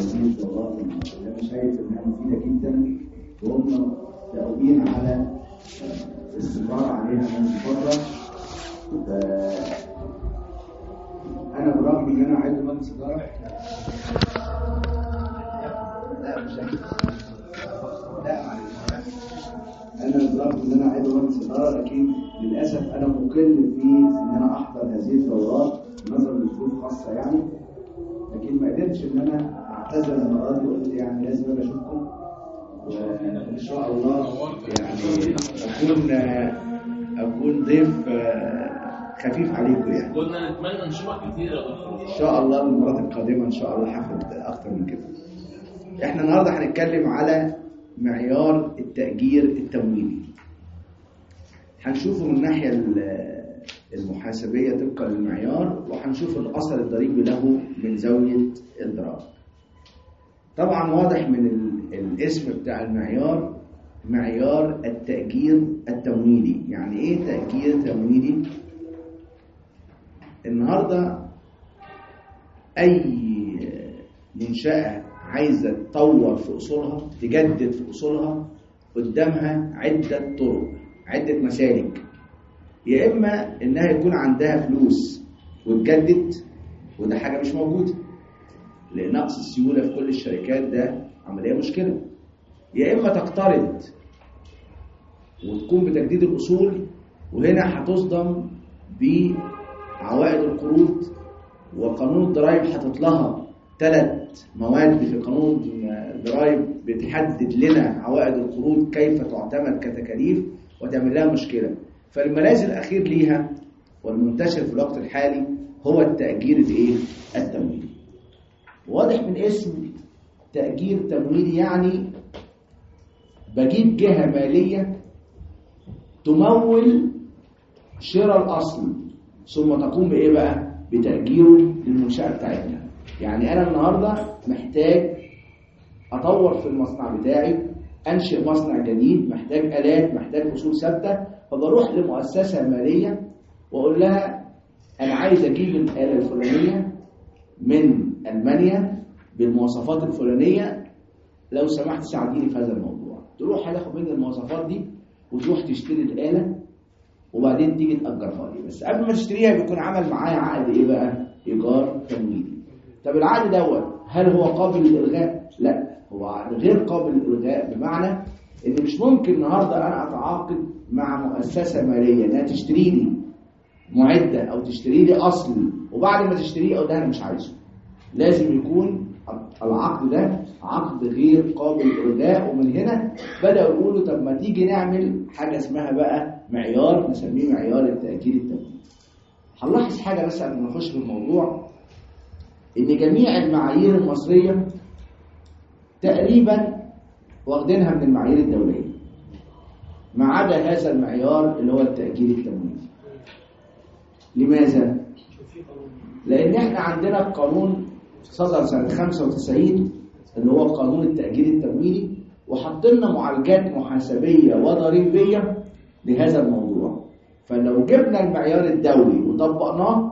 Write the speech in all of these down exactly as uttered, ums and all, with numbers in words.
هذه الدورات اللي انا شايف انها مفيده جدا، وهم داومين على الاستمرار عليها منذ فتره. انا برغم ان انا عايز مجلس اداره لا مش لا انا برغم ان انا عايز مجلس اداره، لكن للاسف انا مقل في ان انا احضر هذه الدورات نظرا لظروف خاصه يعني، لكن ما قدرتش ان انا اعتذر المره دي وقلت يعني لازم اجي اشوفكم، وان شاء الله يعني اكون اكون ضيف خفيف عليكم يعني. كنا نتمنى نشوفك كتير يا دكتور ان شاء الله المرات القادمه ان شاء الله هاخد اكتر من كده. احنا النهارده هنتكلم على معيار التأجير التمويلي. هنشوفه من الناحيه المحاسبيه طبقا للمعيار، وهنشوف الاثر الضريبي له من زاويه الضرائب. طبعا واضح من الاسم بتاع المعيار معيار التأجير التمويلي. يعني ايه تأجير تمويلي؟ النهارده اي منشأة عايزه تطور في اصولها، تجدد في اصولها، قدامها عده طرق، عده مسالك. يا اما انها يكون عندها فلوس وتجدد، وده حاجه مش موجوده لان نقص السيوله في كل الشركات ده عمليه مشكله. يا اما تقترض وتقوم بتجديد الاصول، وهنا هتصدم بعوائد القروض، وقانون الضرائب حاطط لها ثلاث مواد في قانون الضرائب بتحدد لنا عوائد القروض كيف تعتمد كتكاليف، وتعمل لها مشكله. فالملاذ الاخير ليها والمنتشر في الوقت الحالي هو التأجير الايه؟ التمويلي. واضح من اسم تأجير تمويلي، يعني بجيب جهه ماليه تمول شراء الاصل ثم تقوم بايه بقى؟ بتأجيره للمنشأة بتاعتنا. يعني انا النهارده محتاج اطور في المصنع بتاعي، انشئ مصنع جديد، محتاج الات، محتاج اصول ثابته، فبروح لمؤسسه ماليه واقول لها انا عايز اجيب الاله الفلانيه من المانيا بالمواصفات الفلانيه، لو سمحت ساعديني في هذا الموضوع. تروح هتاخد مني المواصفات دي وتروح تشتري الاله وبعدين تيجي تاجرها لي. بس قبل ما تشتريها بيكون عمل معايا عقد ايه بقى؟ ايجار تمويلي. طب العقد دوت هل هو قابل للالغاء؟ لا، هو عقد غير قابل للالغاء، بمعنى ان مش ممكن النهارده انا اتعاقد مع مؤسسه ماليه انها تشتري لي معده او تشتري لي اصل وبعد ما تشتريه اقول لها انا مش عايزه. لازم يكون العقد ده عقد غير قابل للالغاء. ومن هنا بداوا يقولوا طب ما تيجي نعمل حاجه اسمها بقى معيار نسميه معيار التأجير التمويلي. هنلاحظ حاجه بس قبل ما نخش في الموضوع، ان جميع المعايير المصريه تقريبا واخدينها من المعايير الدوليه ما عدا هذا المعيار اللي هو التأجير التمويلي. لماذا؟ لان احنا عندنا قانون صدر سنه خمسة وتسعين اللي هو قانون التأجير التمويلي، وحطلنا معالجات محاسبيه وضريبيه لهذا الموضوع. فلو جبنا المعيار الدولي وطبقناه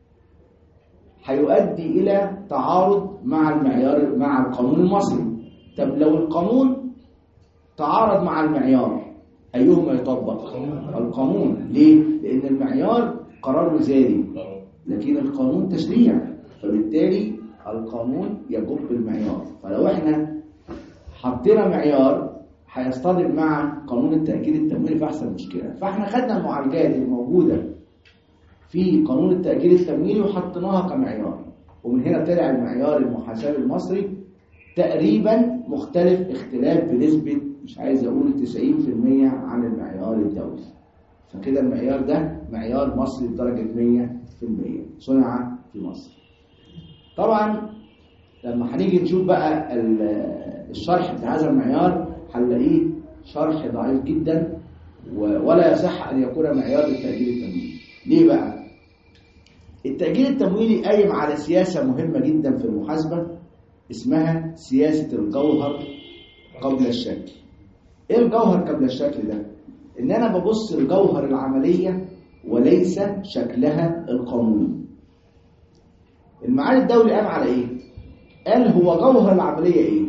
هيؤدي الى تعارض مع المعيار مع القانون المصري. طب لو القانون تعارض مع المعيار ايهما يطبق؟ القانون. ليه؟ لان المعيار قرار وزاري لكن القانون تشريع، فبالتالي القانون يجب المعيار. فلو احنا حطينا معيار هيصطدم مع قانون التأجير التمويلي فاحصل مشكله. فاحنا خدنا المعالجات الموجوده في قانون التأجير التمويلي وحطيناها كمعيار، ومن هنا طلع المعيار المحاسبي المصري تقريبا مختلف اختلاف بنسبة مش عايز اقول تسعين بالمية عن المعيار الدولي. فكده المعيار ده معيار مصري بدرجة مية بالمية صنع في مصر. طبعا لما هنيجي نشوف بقى الشرح بتاع هذا المعيار هنلاقيه شرح ضعيف جدا ولا يصح ان يكون معيار للتأجير التمويلي. ليه بقى؟ التأجير التمويلي قايم على سياسة مهمة جدا في المحاسبة اسمها سياسة الجوهر قبل الشكل. ايه الجوهر قبل الشكل ده؟ ان انا ببص الجوهر العملية وليس شكلها القانوني. المعاد الدولي قام على ايه؟ قال هو جوهر العملية ايه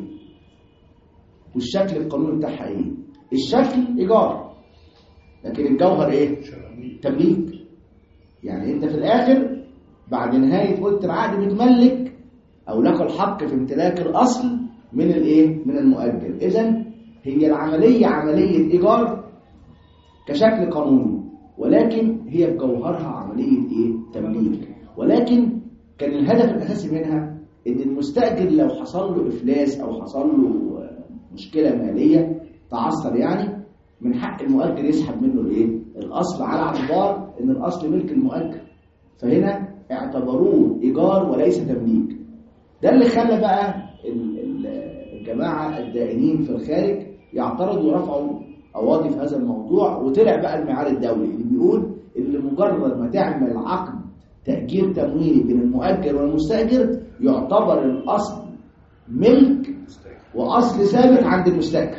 والشكل القانوني بتاعها ايه. الشكل ايجار، لكن الجوهر ايه؟ تمليك. يعني انت في الاخر بعد نهاية مدة العقد بتملك او لك الحق في امتلاك الاصل من الايه؟ من المؤجر. اذا هي العملية عملية ايجار كشكل قانوني، ولكن هي بجوهرها عملية ايه؟ تمليك. ولكن كان الهدف الاساسي منها ان المستأجر لو حصل له افلاس او حصل له مشكلة مالية تعثر يعني، من حق المؤجر يسحب منه الايه؟ الاصل، على اعتبار ان الاصل ملك المؤجر. فهنا اعتبروه ايجار وليس تمليك. ده اللي خلى بقى الجماعة الدائنين في الخارج يعترضوا ورفعوا قواضي في هذا الموضوع. وطلع بقى المعيار الدولي اللي بيقول اللي مجرد ما تعمل عقد تأجير تمويلي بين المؤجر والمستأجر يعتبر الأصل ملك وأصل ثابت عند المستأجر.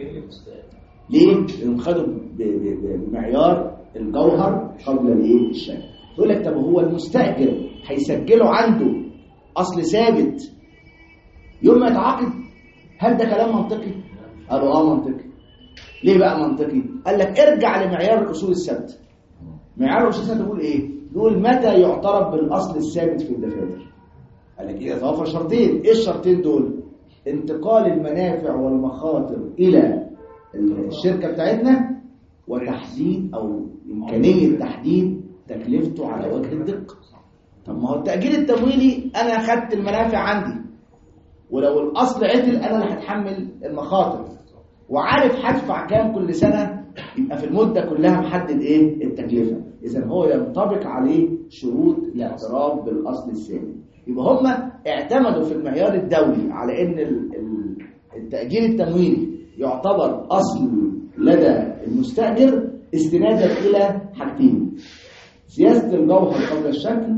ليه؟ لأنهم خدوا بمعيار الجوهر قبل الايه؟ الشكل. يقول لك طب هو المستأجر هيسجله عنده أصل ثابت يوم ما يتعاقد؟ هل ده كلام منطقي؟ قالوا اه منطقي. ليه بقى منطقي؟ قال لك ارجع لمعيار الأصول الثابتة. معيار الأصول الثابتة بيقول ايه؟ بيقول متى يعترف بالأصل الثابت في الدفاتر؟ قال لك ايه؟ يتوفر شرطين. ايه الشرطين دول؟ انتقال المنافع والمخاطر إلى الشركة بتاعتنا، وتحديد أو إمكانية تحديد تكلفته على وجه الدقة. طب ما هو التأجير التمويلي أنا أخدت المنافع عندي، ولو الأصل عتل أنا اللي هتحمل المخاطر، وعارف هدفع كام كل سنة، يبقى في المدة كلها محدد إيه؟ التكلفة. إذا هو ينطبق عليه شروط الاعتراف بالأصل الثابت. يبقى هم اعتمدوا في المعيار الدولي على إن التأجير التمويلي يعتبر أصل لدى المستأجر استنادا إلى حاجتين: سياسة الجوهر قبل الشكل،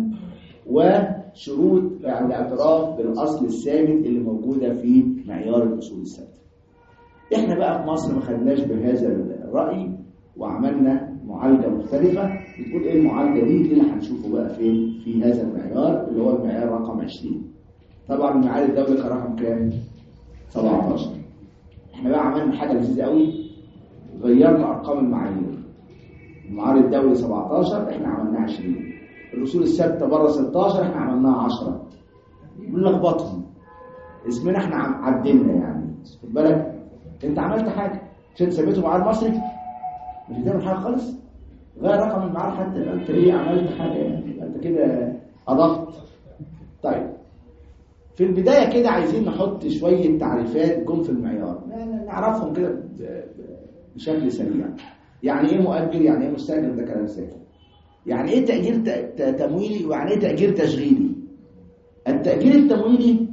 وشروط الاعتراف بالأصل الثابت اللي موجودة في معيار الأصول الثابتة. احنا بقى في مصر ما خدناش بهذا الرأي وعملنا معالجة مختلفة. بتقول ايه المعالجة دي؟ اللي هنشوفه بقى فين في هذا المعيار اللي هو المعيار رقم عشرين. طبعا المعيار الدولي كان رقم كام؟ سبعة عشر. احنا بقى عملنا حاجة لذيذة قوي، غيرنا ارقام المعايير. المعيار الدولي سبعة عشر، احنا عملناه عشرين. الأصول الثابتة بره ستة عشر، احنا عملناها عشرة. بنلخبطهم، اسمنا احنا عدلنا يعني. خد بالك انت عملت حاجة عشان ثبته معيار مصري، مش هتعمل حاجة خالص. غير رقم المعيار حتى انت ليه عملت حاجة يعني؟ انت كده اضفت. طيب في البداية كده عايزين نحط شوية تعريفات جم في المعيار نعرفهم كده بشكل سريع. يعني ايه مؤجر؟ يعني ايه مستأجر؟ ده كلام سهل. يعني ايه تأجير تمويلي؟ ويعني ايه تأجير تشغيلي؟ التأجير التمويلي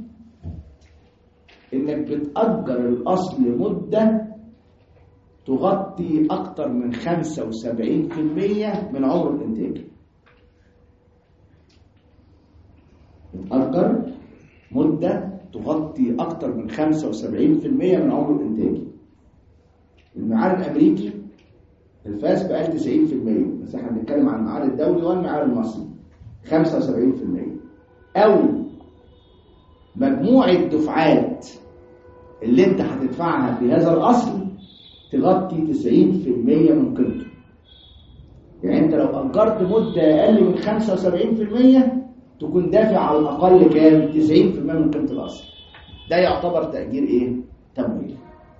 انك بتأجر الاصل مدة تغطي اكتر من خمسة وسبعين بالمية من عمر الانتاج. بتأجر مدة تغطي اكتر من خمسة وسبعين بالمية من عمر الانتاج. المعيار الامريكي الفاس بقى تسعين بالمية، بس احنا بنتكلم عن المعيار الدولي والمعيار المصري خمسة وسبعين بالمية. او مجموع الدفعات اللي انت هتدفعها في هذا الاصل تغطي تسعين بالمية من قيمته. يعني انت لو اجرت مده اقل من خمسة وسبعين بالمية تكون دافع على الاقل كام؟ تسعين بالمية من قيمه الاصل. ده يعتبر تأجير ايه؟ تمويل.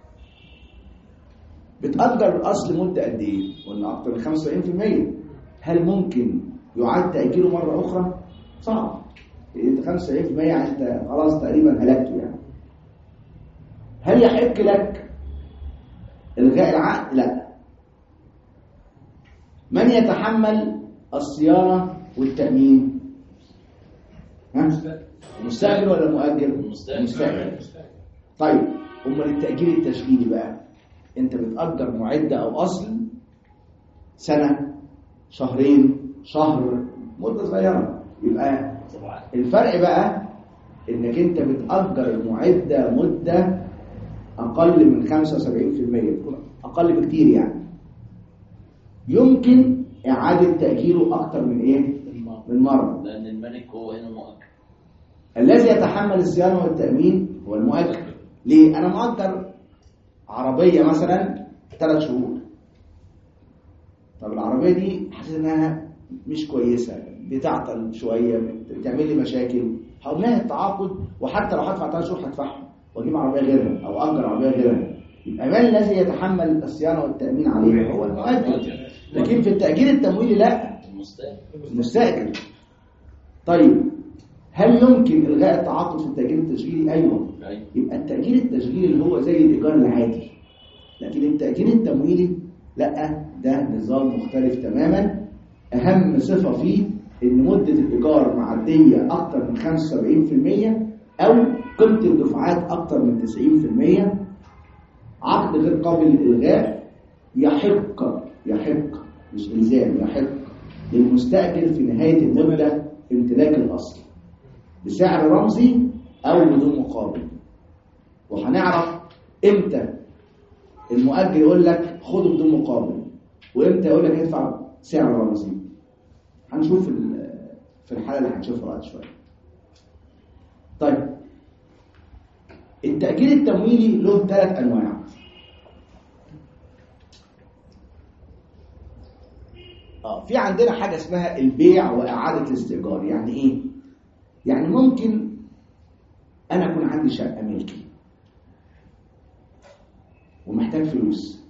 بتأجر الأصل مدة قد إيه؟ قلنا أكتر من خمسة وسبعين بالمية. هل ممكن يعاد تأجيره مرة أخرى؟ صعب. أنت خمسة وسبعين بالمية أنت خلاص تقريبا هلكته يعني. هل يحق لك إلغاء العقد؟ لا. من يتحمل الصيانة والتأمين؟ ها؟ المستأجر ولا المؤجر؟ المستأجر. طيب أمال التأجير التشغيلي بقى؟ انت بتأجر معدة او اصل سنة، شهرين، شهر، مدة صغيرة. يبقى الفرق بقى انك انت بتأجر المعدة مدة اقل من خمسة وسبعين بالمية، تكون اقل بكتير يعني. يمكن اعادة تأجيره اكتر من ايه؟ من مرة. لان الملك هو هنا مؤجر. الذي يتحمل الصيانة والتأمين هو المؤجر. ليه؟ أنا مؤجر عربية مثلا ثلاث شهور. طب العربية دي حسيت إنها مش كويسة، بتعطل شوية، بتعمل لي مشاكل، هقول التعاقد، وحتى لو هدفع ثلاث شهور هدفعهم واجيب عربية غيرها أو أجر عربية غيرها. يبقى من الذي يتحمل الصيانة والتأمين عليه؟ هو المؤجر. لكن في التأجير التمويلي لا، المستأجر. طيب هل يمكن إلغاء التعاقد في التأجير التشغيلي؟ أيوه. يبقى التأجير التشغيلي اللي هو زي الإيجار العادي، لكن التأجير التمويلي لا، ده نظام مختلف تماما. أهم صفة فيه إن مدة الإيجار معدية أكثر من خمسة وسبعين بالمئة أو قيمة الدفعات أكثر من تسعين بالمئة. عقد غير قابل للإلغاء. يحق يحق مش إلزام، يحق للمستأجر في نهاية المدة امتلاك الأصل بسعر رمزي أو بدون مقابل. وهنعرف إمتى المؤجر يقول لك خده بدون مقابل وإمتى يقول لك ادفع سعر رمزي. هنشوف في الحالة اللي هنشوفها بعد شوية. طيب التأجير التمويلي له ثلاث أنواع. اه في عندنا حاجة اسمها البيع وإعادة الاستئجار. يعني إيه؟ يعني ممكن أنا أكون عندي شقة ملكي ومحتاج فلوس.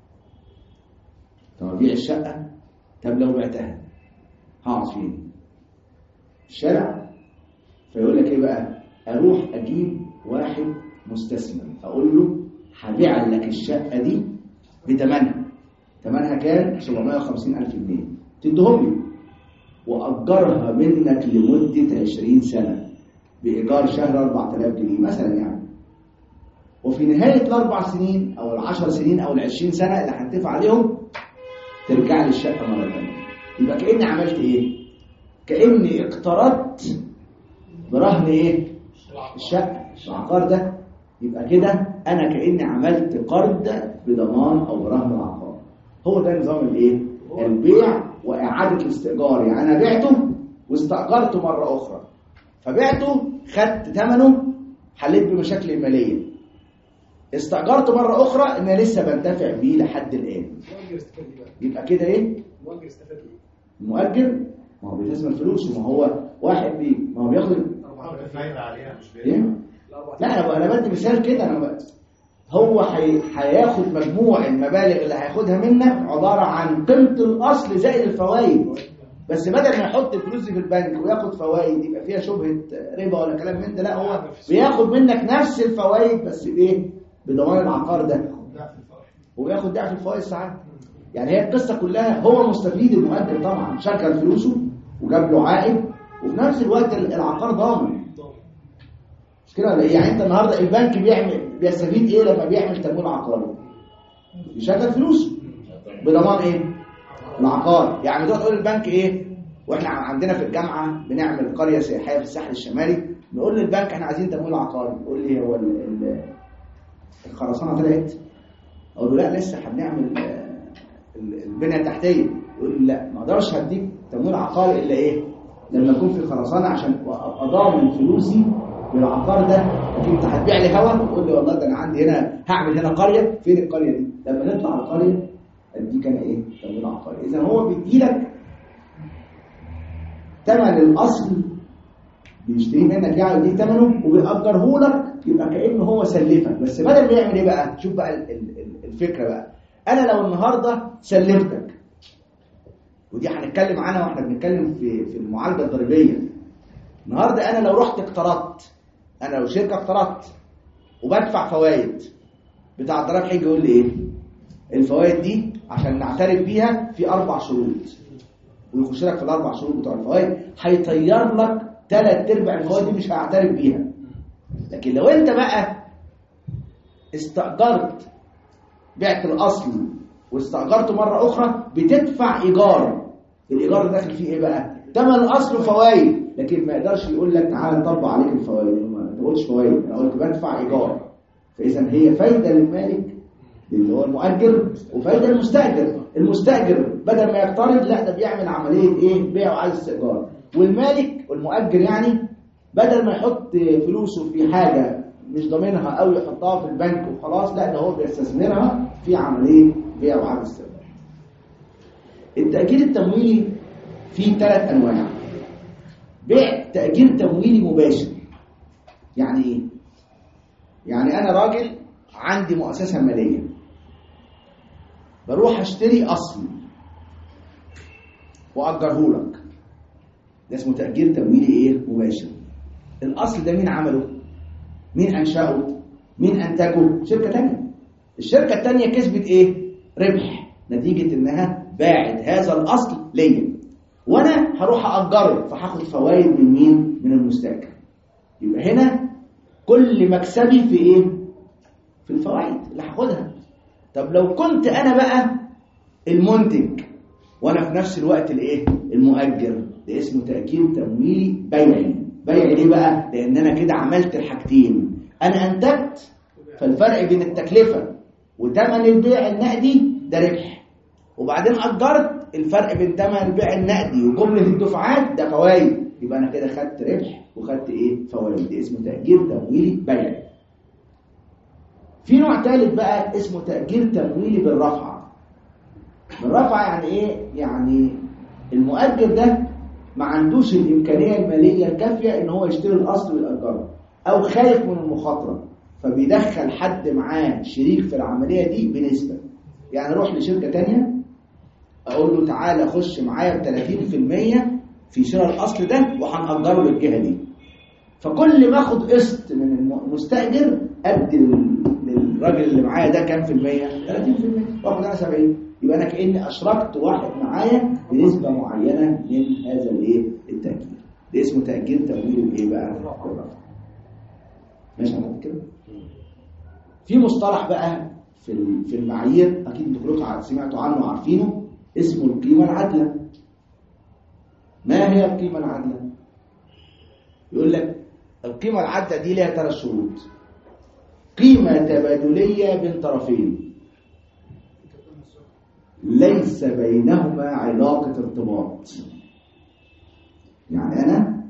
طب أبيع الشقة؟ طب لو بعتها هقعد فين؟ في الشارع؟ فيقول لك إيه بقى؟ أروح أجيب واحد مستثمر أقول له هبيع لك الشقة دي بثمنها. ثمنها كام؟ سبعمائة وخمسين ألف جنيه. تديهم لي وأجرها منك لمدة عشرين سنة بإيجار شهر أربعة آلاف جنيه مثلا يعني. وفي نهاية الأربع سنين أو العشر سنين أو العشرين سنة اللي هتدفع عليهم ترجع لي الشقة مرة ثانية. يبقى كأني عملت إيه؟ كأني اقترضت برهن إيه؟ الشقة، العقار ده. يبقى كده أنا كأني عملت قرض بضمان أو برهن العقار. هو ده نظام الإيه؟ البيع وإعادة الاستئجار. يعني أنا بعته واستأجرته مرة أخرى، فبعته خدت ثمنه حليت بمشاكل المالية، استأجرته مرة أخرى إن أنا لسه بنتفع بيه لحد الآن. يبقى كده إيه؟ المؤجر استفاد إيه؟ المؤجر ما هو بيلزم فلوسه. ما هو واحد بي ما هو بياخد فايدة عليها مش إيه؟ لا أنا أنا بدي مثال كده. أنا ب... هو حي... هياخد مجموع المبالغ اللي هياخدها منك عبارة عن قيمة الأصل زائد الفوائد. بس بدل ما يحط الفلوس دي في البنك وياخد فوائد يبقى فيها شبهة ربا ولا كلام من ده، لا هو بياخد منك نفس الفوائد بس بإيه؟ بضمان العقار ده. وبياخد ضعف الفوائد ساعات. يعني هي القصة كلها هو مستفيد المؤجر طبعا، شغل فلوسه وجاب له عائد وفي نفس الوقت العقار ضامن. مش كده ولا ايه؟ يعني انت النهارده البنك بيعمل بيستفيد ايه لما بيعمل تمويل عقاري؟ يشغل فلوسه بضمان ايه؟ العقار. يعني تقول تقول البنك ايه؟ واحنا عندنا في الجامعه بنعمل قريه سياحيه في الساحل الشمالي، نقول للبنك احنا عايزين تمويل عقاري. يقول لي هو الخرسانه طلعت؟ اقول له لا لسه هنعمل البنيه التحتيه. يقول لي لا ما اقدرش هديك تمويل عقاري الا ايه؟ لما يكون في خرسانه عشان اضامن فلوسي بالعقار ده. لكن انت هتبيع لي هوا وتقول لي والله ده انا عندي هنا هعمل هنا قريه. فين القريه دي؟ لما نطلع القريه اديك انا ايه؟ تمويل عقاري. اذا هو بيديلك ثمن الاصل بيشتري منك يعني يديك ثمنه وبيأجره لك. يبقى كأنه هو سلفك. بس بدل ما يعمل ايه بقى؟ شوف بقى الفكره بقى. انا لو النهارده سلفتك، ودي هنتكلم عنها واحنا بنتكلم في في المعالجه الضريبيه. النهارده انا لو رحت اقترضت، انا لو شركه اقترضت وبدفع فوائد، بتاع الضرايب هيجي يقول لي ايه؟ الفوائد دي عشان نعترف بيها في اربع شروط، ويخش لك في الاربع شروط بتوع الفوائد هيطير لك ثلاث ارباع الفوائد دي مش هيعترف بيها. لكن لو انت بقى استأجرت، بعت الاصل واستأجرته مره اخرى، بتدفع ايجار. الايجار ده داخل فيه ايه بقى؟ ثمن الاصل وفوائد. لكن ما يقدرش يقول لك تعالى نطبق عليك الفوائد. ما تقولش فوائد، انا قلت بدفع ايجار. فاذا هي فايده للمالك اللي هو المؤجر وفايده للمستاجر. المستاجر بدل ما يقترض لا ده بيعمل عمليه ايه؟ بيع وعايز استئجار. والمالك والمؤجر يعني بدل ما يحط فلوسه في حاجه مش ضامنها او يحطها في البنك وخلاص، لا ده هو بيستثمرها في عمليه بيع وعقد السلام. التأجير التمويلي فيه ثلاث انواع. بيع تأجير تمويلي مباشر. يعني ايه؟ يعني انا راجل عندي مؤسسه ماليه، بروح اشتري اصل واجره لك، ده اسمه تأجير تمويلي ايه؟ مباشر. الاصل ده مين عمله؟ مين انشأه؟ مين انتجه؟ شركه ثانيه. الشركه الثانيه كسبت ايه؟ ربح نتيجه انها باعت هذا الاصل ليا، وانا هروح اجره فهاخد فوائد من مين؟ من المستاجر. يبقى هنا كل مكسبي في ايه؟ في الفوائد اللي هاخدها. طب لو كنت انا بقى المنتج وانا في نفس الوقت الايه؟ المؤجر، ده اسمه تأجير تمويلي بيعي. بيعي ليه بقى؟ لان انا كده عملت الحاجتين، انا انتجت فالفرق بين التكلفه وثمن البيع النقدي ده ربح، وبعدين اجرت الفرق بين ثمن البيع النقدي وجمله الدفعات ده فوائد، يبقى انا كده خدت ربح وخدت ايه؟ فوائد. ده اسمه تأجير تمويلي بيعي. في نوع ثالث بقى اسمه تأجير تمويلي بالرفعه. بالرفعه يعني ايه؟ يعني المؤجر ده ما عندوش الامكانيه الماليه الكافيه ان هو يشتري الاصل ويأجره، او خايف من المخاطره فبيدخل حد معاه شريك في العمليه دي بنسبه. يعني اروح لشركه ثانيه اقول له تعالى خش معايا ب ثلاثين بالمية في شراء الاصل ده وهنأجره للجهه دي، فكل ما اخد قسط من المستأجر ادي للراجل اللي معايا ده كام في المية؟ ثلاثين بالمية، واخد انا سبعين. يبقى انا كأني اشركت واحد معايا بنسبه معينه من هذا الايه؟ التأجير. ده اسمه تأجير تمويلي بايه بقى؟ بالرفع. ماشي على كده؟ في مصطلح بقى في في المعايير اكيد انتوا كلكم سمعتوا عنه وعارفينه، اسمه القيمه العادله. ما هي القيمه العادله؟ يقول لك القيمه العادله دي لها ثلاث شروط. قيمه تبادليه بين طرفين ليس بينهما علاقه ارتباط. يعني انا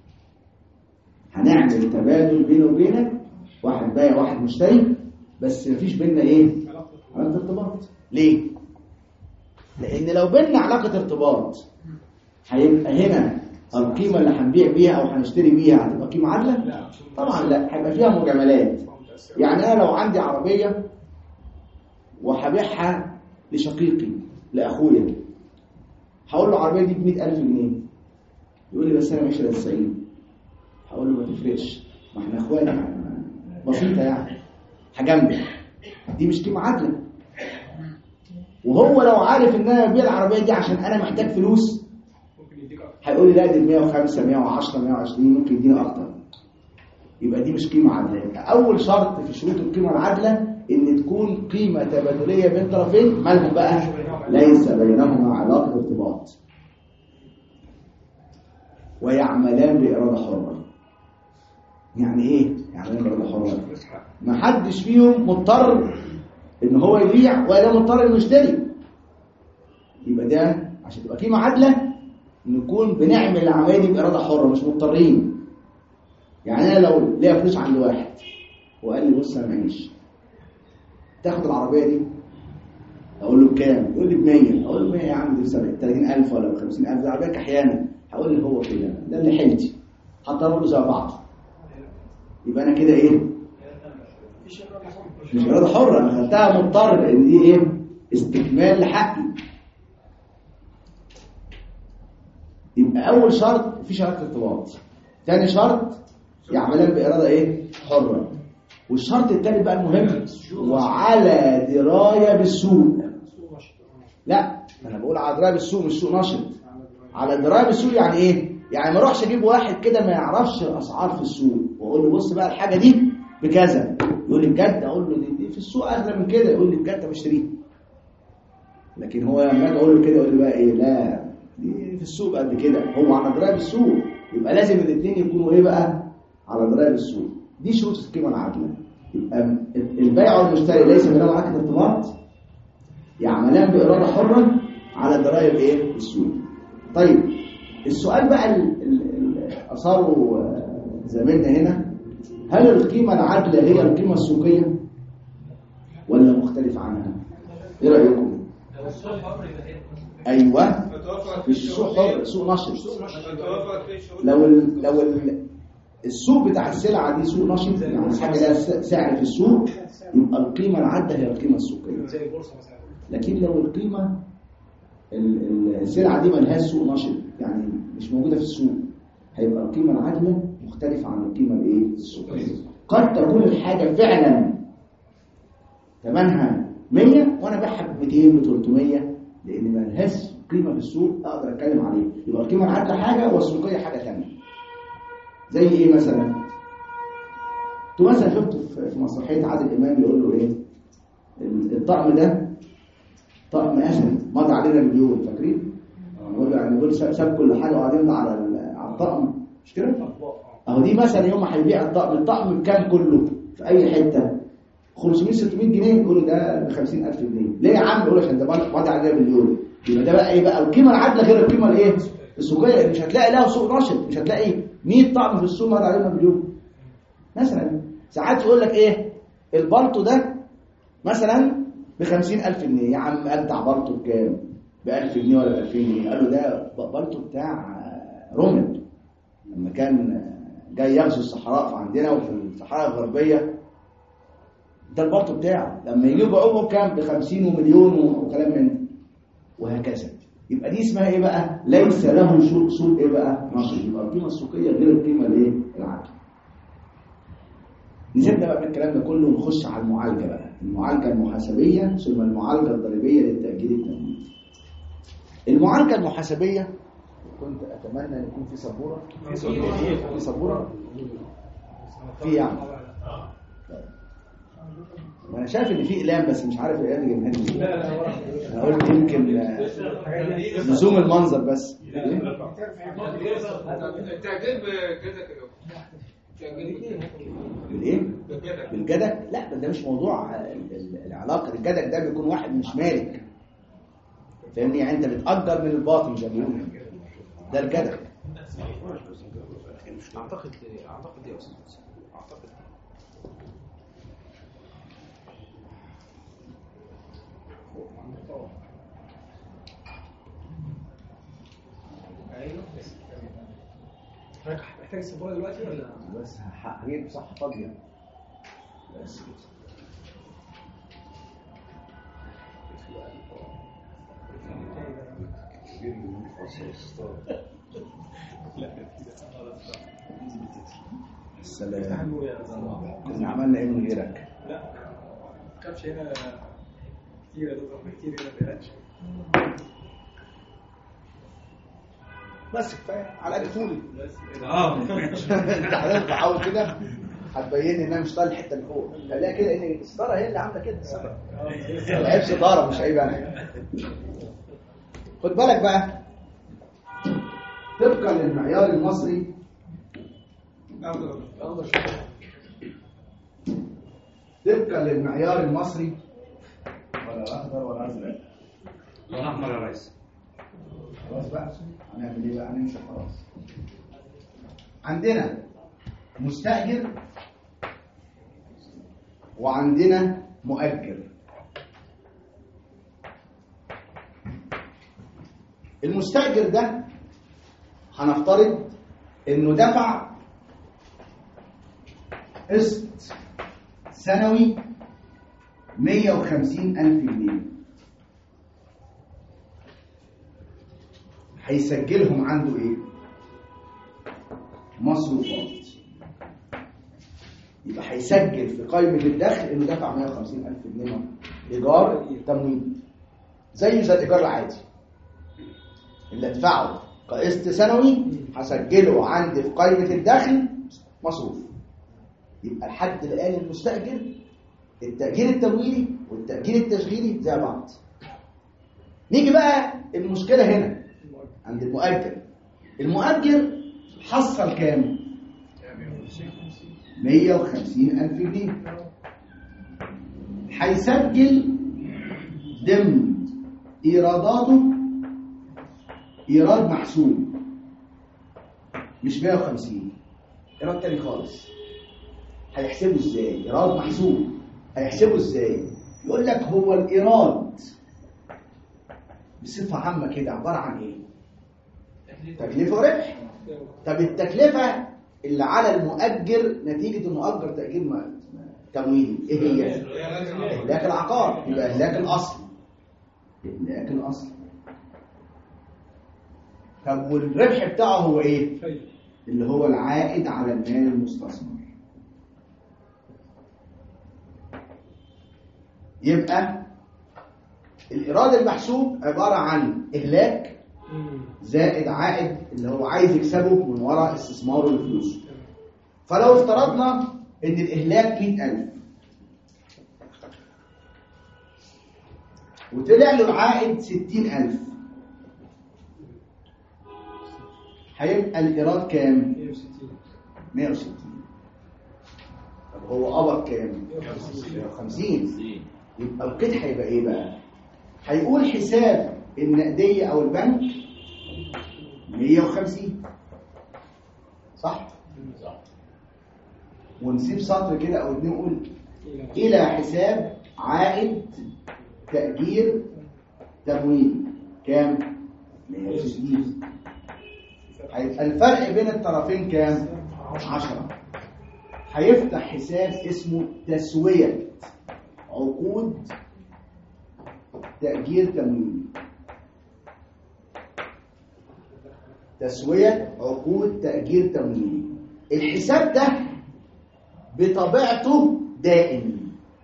هنعمل تبادل بيني وبينك، واحد بايع واحد مشتري، بس مفيش بيننا ايه؟ علاقه ارتباط. ليه؟ لان لو بيننا علاقه ارتباط هيبقى هنا القيمه اللي هنبيع بيها او هنشتري بيها هتبقى قيمه عادله؟ طبعا لا، هيبقى فيها مجاملات. يعني انا لو عندي عربيه وهبيعها لشقيقي لاخويا، هقول له العربيه دي ب مئة ألف جنيه، يقول لي بس انا ماشي تسعين، هقول له ما تفرقش، ما احنا اخوات بسيطه يعني هجنبك. دي مش قيمه عادله. وهو لو عارف ان انا ببيع العربيه دي عشان انا محتاج فلوس هيقول لي لا دي مئة وخمسة مئة وعشرة مئة وعشرين، ممكن يديني اكتر. يبقى دي مش قيمه عادله. اول شرط في شروط القيمه العادله ان تكون قيمه تبادليه بين طرفين مالهم بقى؟ ليس بينهما علاقه ارتباط ويعملان باراده حره. يعني ايه يعملان باراده حره؟ ما حدش فيهم مضطر ان هو يبيع ولا مضطر انه يشتري. يبقى ده عشان تبقى قيمه عادله نكون بنعمل العمليه دي باراده حره، مش مضطرين. يعني انا لو ليا فلوس عند واحد وقال لي بص انا معيش، تاخد العربيه دي؟ اقول له بكام؟ يقول لي ب مية. اقول له مية يا عم دي ب ثلاثين ألف ولا ب خمسين ألف، دي عربيه كحيانه. هقول له هو كده، ده اللي حيلتي، هضطر له زي بعض. يبقى انا كده ايه؟ مش اراده حره، انا خدتها مضطر ان دي ايه؟ استكمال لحقي. يبقى اول شرط في شرط ارتباط، ثاني شرط يعملان باراده ايه؟ حره. والشرط الثالث بقى المهم، وعلى درايه بالسوق. لا انا بقول على درايه بالسوق، مش سوق نشط. على درايه بالسوق يعني ايه؟ يعني ما اروحش اجيب واحد كده ما يعرفش الاسعار في السوق واقول له بص بقى الحاجه دي بكذا، يقول لي بجد؟ اقول له دي, دي في السوق اغلى من كده، يقول لي بجد طب اشتريها. لكن هو لما اجي اقول له كده يقول لي بقى ايه؟ لا دي في السوق قد كده. هو على درايه بالسوق، يبقى لازم الاثنين يكونوا ايه بقى؟ على درايه بالسوق. دي شروط القيمه العادله. يبقى البائع والمشتري ليس بينهم علاقه ارتباط، يعملان باراده حره على درايه بايه؟ بالسوق. طيب السؤال بقى اللي اثاره زميلنا هنا، هل القيمة العادلة هي القيمة السوقية ولا مختلف عنها؟ ايه رأيكم؟ ايوه، في السوق حر، سوق نشط. لو ال لو ال السوق بتاع السلعة دي سوق نشط، يعني حاجة لها سعر في السوق، يبقى القيمة العادلة هي القيمة السوقية. لكن لو القيمة السلعة دي ملهاش سوق نشط، يعني مش موجودة في السوق، هيبقى القيمة العادلة مختلفة عن القيمة الايه السوقية. قد تكون الحاجة فعلا ثمنها مية وانا ببيعها ب مئتين ب ثلاثمية، لان ملهاش قيمة في السوق اقدر اتكلم عليه. يبقى القيمة العادلة حاجة والسوقية حاجة ثانية. زي ايه مثلا؟ انتوا مثلا شفتوا في مسرحية عادل امام بيقول له ايه؟ الطقم ده طقم اسد مضى علينا مليون، فاكرين؟ بيقول يعني دول ساب كل حاجه وقاعدين على على الطقم، مش كده؟ اهو دي مثلا يوم ما هيبيع الطقم، الطقم بكام كله في اي حته؟ خمسمية ستمية جنيه، يقولوا ده ب خمسين ألف جنيه. ليه يا عم؟ يقول عشان ده مضى علينا مليون. يبقى ده بقى ايه بقى؟ القيمه العادله غير القيمه الايه السوقيه. مش هتلاقي لها سوق نشط، مش هتلاقي مية طقم في السوق مضى علينا مليون مثلا. ساعات يقول لك ايه؟ البلطو ده مثلا ب خمسين ألف جنيه. يا عم أبدع بلطو بكام؟ ب ألف جنيه ولا ب ألفين جنيه؟ قال له ده بلطو بتاع رومل لما كان جاي يغزو الصحراء في عندنا وفي الصحراء الغربيه، ده البلطو بتاعه لما يجيبوا عمره كام؟ ب خمسين ومليون وكلام من وهكذا. يبقى دي اسمها ايه بقى؟ ليس له سوق سوق ايه بقى؟ نشط. يبقى القيمه السوقيه غير القيمه الايه العادله. نسيبنا بقى من الكلام ده كله ونخش على المعالجه بقى، المعالجه المحاسبيه ثم المعالجه الضريبيه للتاجيل التمويلي. المعالجه المحاسبيه كنت اتمنى ان يكون في سبوره في سبوره في سبوره في يعني وانا شايف ان في اقلام بس مش عارف الاقلام اللي جايبها لي. لا لا انا قلت يمكن لزوم المنظر بس. التعجيل بكذا كده بالايه؟ بالجدك؟ لا ده مش موضوع العلاقه. الجدك ده بيكون واحد مش مالك، فاهمني؟ يعني انت بتأجر من الباطن زي ما بيقولوا، ده الجدك. اعتقد اعتقد يا استاذ اعتقد ايوه محتاج السبوره دلوقتي ولا بس هجيب صح فاضيه بس السلام. كنا عملنا ايه من غيرك؟ لا ما تخافش، هنا كتير يا دكتور، كتير هنا ما تقلقش. بس كفايه على قد طولي. اه انت حضرتك بحاول كده هتبين ان انا مش طالع الحته اللي فوق، خليها كده ان الستاره هي اللي عامله كده. الستاره العيب ستاره مش عيب انا. خد بالك بقى، طبقا للمعيار المصري طبقا للمعيار المصري ولا اخضر ولا ازرق ولا احمر يا ريس. خلاص بقى هنعمل ايه بقى؟ هنمشي خلاص. عندنا مستأجر وعندنا مؤجر. المستأجر ده هنفترض انه دفع قسط سنوي مية وخمسين ألف جنيه، هيسجلهم عنده ايه؟ مصروفات. يبقى هيسجل في قائمة الدخل انه دفع مية وخمسين ألف جنيه ايجار تمويل، زيه زي الايجار العادي اللي ادفعه كقسط سنوي، هسجله عندي في قائمة الدخل مصروف. يبقى الحد اللي قال المستأجر التأجير التمويلي والتأجير التشغيلي زي بعض. نيجي بقى المشكلة هنا عند المؤجر. المؤجر حصل كام؟ مية وخمسين ألف جنيه. هيسجل ضمن إيراداته إيراد محسوب مش مية وخمسين، ايراد تاني خالص. هيحسبه ازاي؟ ايراد محسوب، هيحسبه ازاي؟ يقول لك هو الايراد بصفه عامه كده عباره عن ايه؟ تكلفه وربح. طب التكلفه اللي على المؤجر نتيجه انه اجر تاجير تمويلي ايه هي؟ اهلاك العقار، يبقى اهلاك الاصل. اهلاك الاصل. طب والربح بتاعه هو ايه؟ اللي هو العائد على المال المستثمر. يبقى الإيراد المحسوب عبارة عن إهلاك زائد عائد اللي هو عايز يكسبه من وراء استثماره لفلوسه. فلو افترضنا إن الإهلاك مئة ألف وطلع له العائد ستين ألف، هيبقى الإيراد كام؟ مئة وستين. طب هو قبض كام؟ مئة وخمسين. يبقى القيد هيبقى ايه بقى؟ هيقول حساب النقدية او البنك مئة وخمسين، صح؟ ونسيب سطر كده او اتنين نقول الى حساب عائد تأجير تمويل كام؟ مئة وستين. هيبقى الفرق بين الطرفين كام؟ عشرة. هيفتح حساب اسمه تسوية عقود تأجير تمويل. تسوية عقود تأجير تمويل. الحساب ده بطبيعته دائم،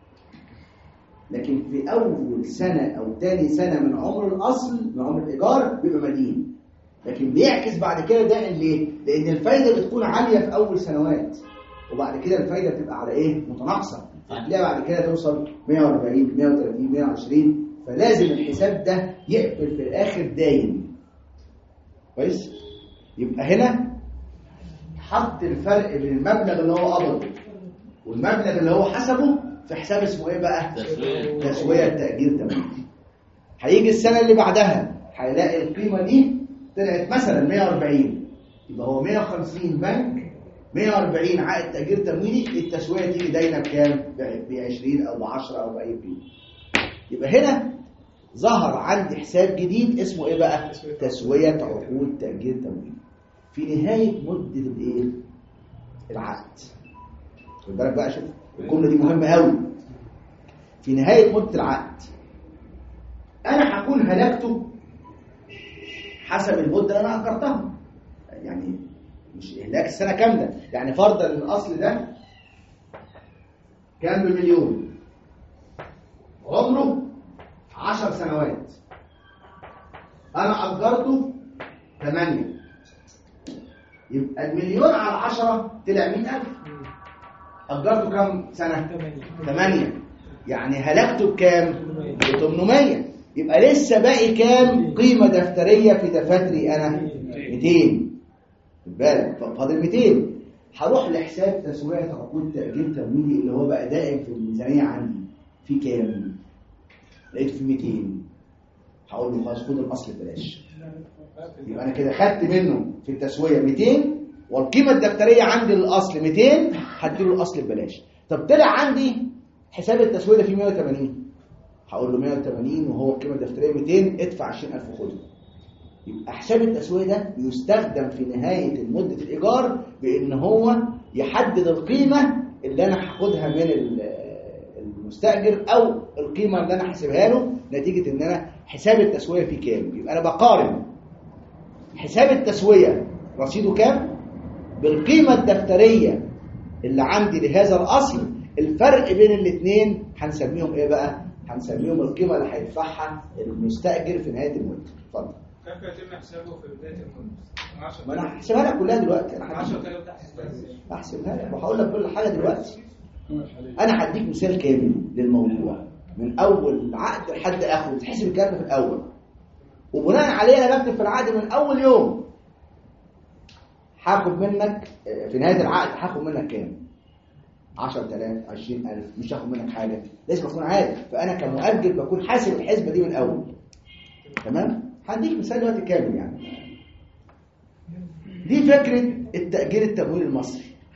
لكن في أول سنة أو تاني سنة من عمر الأصل من عمر الإيجار بيبقى مدين، لكن بيعكس بعد كده دائم. ليه؟ لأن الفايدة بتكون عالية في أول سنوات، وبعد كده الفايدة بتبقى على إيه؟ متناقصة. هتلاقي بعد كده توصل مئة وأربعين مئة وثلاثين مئة وعشرين، فلازم الحساب ده يقبل في الآخر دايم. كويس؟ يبقى هنا حط الفرق بين المبلغ اللي هو قبضه والمبلغ اللي هو حسبه في حساب اسمه ايه بقى؟ تسوية تسوية تأجير تمويل. هيجي السنة اللي بعدها هيلاقي القيمة دي طلعت مثلا مئة وأربعين، يبقى هو مئة وخمسين بنك، مئة وأربعين عائد تأجير تمويلي. التسوية تيجي دايما بكام؟ ب عشرين أو ب عشرة أو بأي قيمة. يبقى هنا ظهر عندي حساب جديد اسمه ايه بقى؟ تسوية عقود تأجير تمويلي في نهاية مدة الايه؟ العقد. خد بالك بقى، شوف الجملة دي مهمة قوي. في نهاية مدة العقد أنا هكون هلكته حسب المدة اللي أنا أجرتها، يعني مش إهلاك السنة كاملة. يعني فرضا إن الأصل ده كان بمليون، عمره عشر سنوات، أنا أجرته ثمانية، يبقى المليون على عشرة طلع مئة ألف. أجرته كم سنة؟ ثمانية، يعني هلكته بكام؟ ب ثمانمائة. يبقى لسه باقي كام قيمة دفترية في دفاتري أنا؟ مئتين. خد بالك، فاضل مئتين. هروح لحساب تسوية عقود تأجير تمويلي اللي هو بقى دائم في الميزانية عندي، في كام؟ لقيته في مئتين. هقول له خلاص خد الأصل ببلاش. يبقى أنا كده خدت منه في التسوية مئتين، والقيمة الدفترية عندي للأصل مئتين، هديله الأصل ببلاش. طب طلع عندي حساب التسوية ده فيه مئة وثمانين، هقول له مئة وثمانين وهو القيمة الدفترية مئتين، ادفع عشرين ألف وخده. يبقى حساب التسوية ده يستخدم في نهاية مدة الإيجار بأن هو يحدد القيمة اللي أنا هاخدها من المستأجر أو القيمة اللي أنا حاسبها له نتيجة أن أنا حساب التسوية فيه كام. يبقى أنا بقارن حساب التسوية رصيده كام بالقيمة الدفترية اللي عندي لهذا الأصل. الفرق بين الاثنين هنسميهم إيه بقى؟ هنسميهم القيمة اللي هيدفعها المستأجر في نهاية المدة. اتفضل. كيف يتم حسابه في بداية المدة؟ ما أنا هحسبها لك كلها دلوقتي. أنا عشرة آلاف تحت هحسبها لك وهقول لك كل حاجة دلوقتي. أنا هديك مثال كامل للموضوع من أول عقد لحد آخره، تحسب الكلام في الأول، وبناء عليه أنا بكتب في العقد من أول يوم هاخد منك في نهاية العقد هاخد منك كام؟ عشرة آلاف، عشرين ألف، مش هاخد منك حاجة. لازم أكون عارف، فأنا كمؤجر بكون حاسب الحسبة دي من الأول. تمام؟ هديك مثال دلوقتي كامل. يعني دي فكرة التأجير التمويل المصري.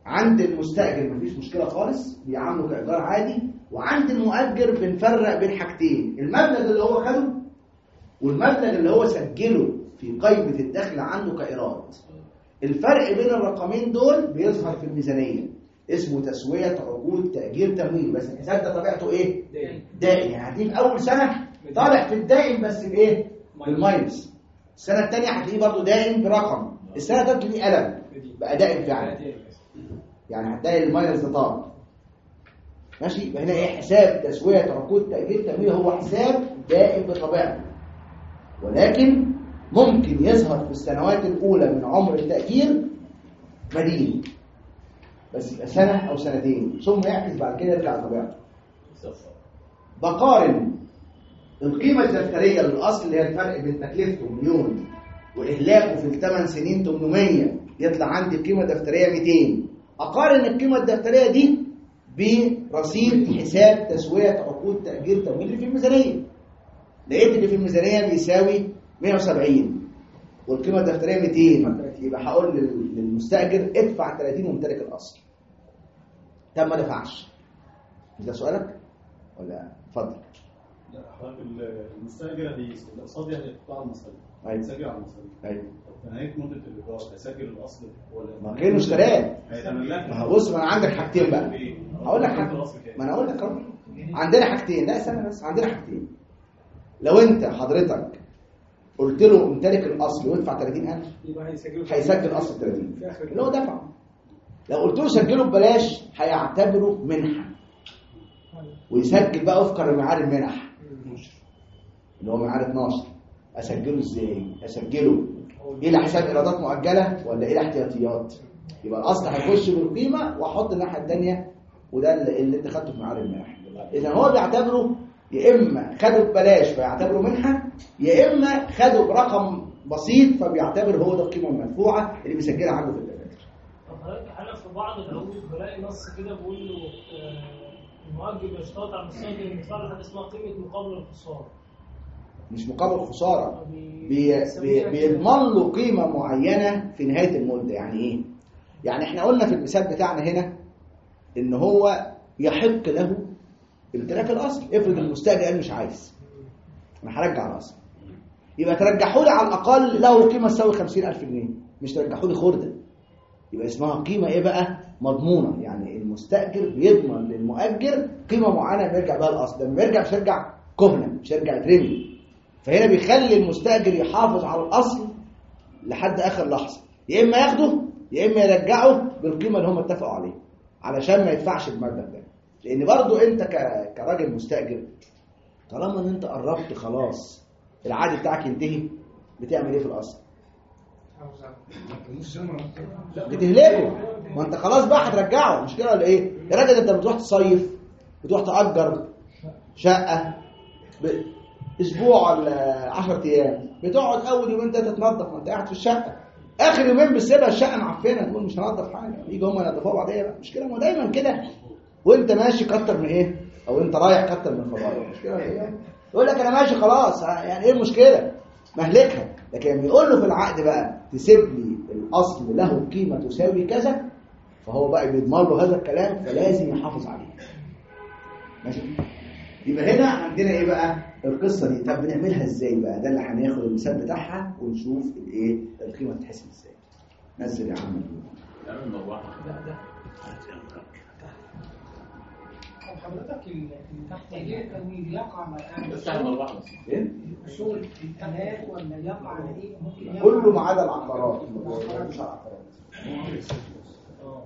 عند المستأجر مفيش مشكلة خالص، بيعامله كإيجار عادي. وعند المؤجر بنفرق بين حاجتين: المبلغ اللي هو خده والمبلغ اللي هو سجله في قائمة الدخل عنده كإيراد. الفرق بين الرقمين دول بيظهر في الميزانية، اسمه تسوية عقود تأجير تمويل. بس الحساب ده طبيعته ايه؟ دائم. يعني هتلاقيه في أول سنة طالع في الدائم بس بايه؟ بالماينس. السنة الثانية هتلاقيه برضه دائم برقم، السنة الثالثة تلاقيه قلم بقى دائم فعلا. يعني هتلاقي الماينس ده طالع ماشي. يبقى هنا ايه؟ حساب تسوية عقود تأجير تمويل هو حساب دائم بطبيعته، ولكن ممكن يظهر في السنوات الأولى من عمر التأجير مدين، بس يبقى سنة أو سنتين، ثم يعكس بعد كده يرجع لطبيعته. بقارن القيمة الدفترية للأصل اللي هي الفرق بين تكلفته مليون وإهلاكه في الثمان سنين ثمانمية، يطلع عندي القيمة الدفترية مئتين. أقارن القيمة الدفترية دي برصيد حساب تسوية عقود تأجير تمويل اللي في الميزانية، لقيت اللي في الميزانية بيساوي مئة وسبعين والقيمة الدفترية مئتين، يبقى هقول للمستأجر ادفع ثلاثين وامتلك الأصل. طب ما دفعش، ده سؤالك ولا اتفضل؟ لا حضرتك المستأجر الاقساط دي هتدفع المصاريف، هيتسجل على المصاريف. ايوه. طب في نهاية مدة الإيجار هيسجل الأصل ولا ما كانه اشتراه. هيتملكها؟ ما هو بص، ما انا عندك حاجتين بقى. هقول لك حاجه، ما انا اقول لك اهو. عندنا حاجتين، لا استنى بس، عندنا حاجتين. لو انت حضرتك قلت له امتلك الاصل وادفع ثلاثين ألف، يبقى هيسجل هيسجل اصل ثلاثين في اخر اللي هو دفعه. لو قلت له سجله ببلاش هيعتبره منحه، ويسجل بقى وفقا لمعاد المنح اللي هو معاد اتناشر. اسجله ازاي؟ اسجله الى حساب ايرادات مؤجله ولا الى احتياطيات؟ يبقى الاصل هيخش بالقيمه واحط الناحيه الثانيه، وده اللي انت خدته في معاد المنح. اذا هو بيعتبره يا اما خده ببلاش فيعتبره منحه، يا اما خده برقم بسيط فبيعتبر هو ده القيمه المدفوعه اللي بيسجلها عنده في الدفاتر. طب حضرتك انا في بعض العقود بلاقي نص كده بيقول له آه، المؤجر يشترط على المستأجر ان يدفع له حاجه اسمها قيمه مقابل الخساره. مش مقابل خساره، بي بي بيضمن له قيمه معينه في نهايه المده. يعني ايه؟ يعني احنا قلنا في المثال بتاعنا هنا ان هو يحق له امتلاك الاصل. افرض المستأجر قال مش عايز، انا هرجع الاصل، يبقى ترجحوا لي على الاقل له قيمه تساوي خمسين ألف جنيه، مش ترجحوا لي خرده. يبقى اسمها قيمه ايه بقى؟ مضمونه. يعني المستأجر بيضمن للمؤجر قيمه معينه بيرجع بها الاصل. لما يرجع مش هيرجع كهنه، مش هيرجع يترمي. فهنا بيخلي المستأجر يحافظ على الاصل لحد اخر لحظه، يا اما ياخده يا اما يرجعه بالقيمه اللي هم اتفقوا عليها، علشان ما يدفعش المبلغ ده. لان برضو انت كراجل مستأجر طالما ان انت قربت خلاص العقد بتاعك ينتهي، بتعمل ايه في الاصل؟ بتهلكه. ما انت خلاص بقى هترجعه، مش كده ولا ايه؟ يا راجل انت بتروح تصيف، بتروح تأجر شقه اسبوع ولا عشرة ايام، بتقعد اول يومين ثلاثه تنظف، ما انت قاعد في الشقه. اخر يومين بتسيبها الشقه معفنه، تقول مش هنظف حاجه، يجي هم ينظفوها بعدين بقى. مش كده؟ ما دايما كده، وانت ماشي كتر من ايه؟ او انت رايح كتر من الفضايح، مش كده ولا ايه؟ يقول لك انا ماشي خلاص، يعني ايه المشكله؟ مهلكها. لكن بيقول له في العقد بقى تسيب لي الاصل له قيمه تساوي كذا، فهو بقى بيضمن له هذا الكلام، فلازم يحافظ عليه. ماشي؟ يبقى هنا عندنا ايه بقى القصه دي؟ طب بنعملها ازاي بقى؟ ده اللي هناخد المثال بتاعها ونشوف الايه القيمه تتحسب ازاي. نزل يا عم نعمل مروحه. حضرتك اللي تحت تأجير التمويل يقع على بس احنا مروحه ايه؟ اصول الاملاك ولا يقع على ايه؟ ممكن يقع كله ما عدا العقارات. ما بيقعدوش على العقارات. اه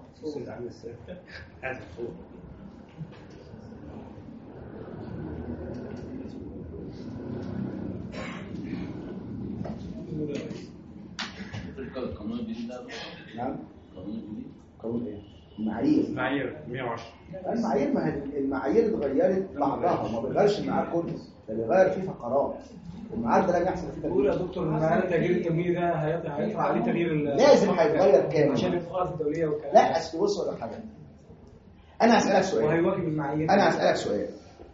القانون الجديد ده. نعم. القانون الجديد. قانون ايه؟ المعايير. معايير مئة وعشرة. المعايير، ما هي المعايير اتغيرت بعضها، ما بيغيرش المعاد كله، ده بيغير فيه فقرات. المعاد ده لازم يحصل فيه قول يا تغيير. دكتور معاد تغيير التمويل ده هيطلع هيطلع عليه تغيير ال- لازم هيتغير كامل. عشان الفقرات الدوليه والكلام لا اصل بص ولا حاجه، انا هسألك سؤال. وهيواكب المعايير. انا هسألك سؤال.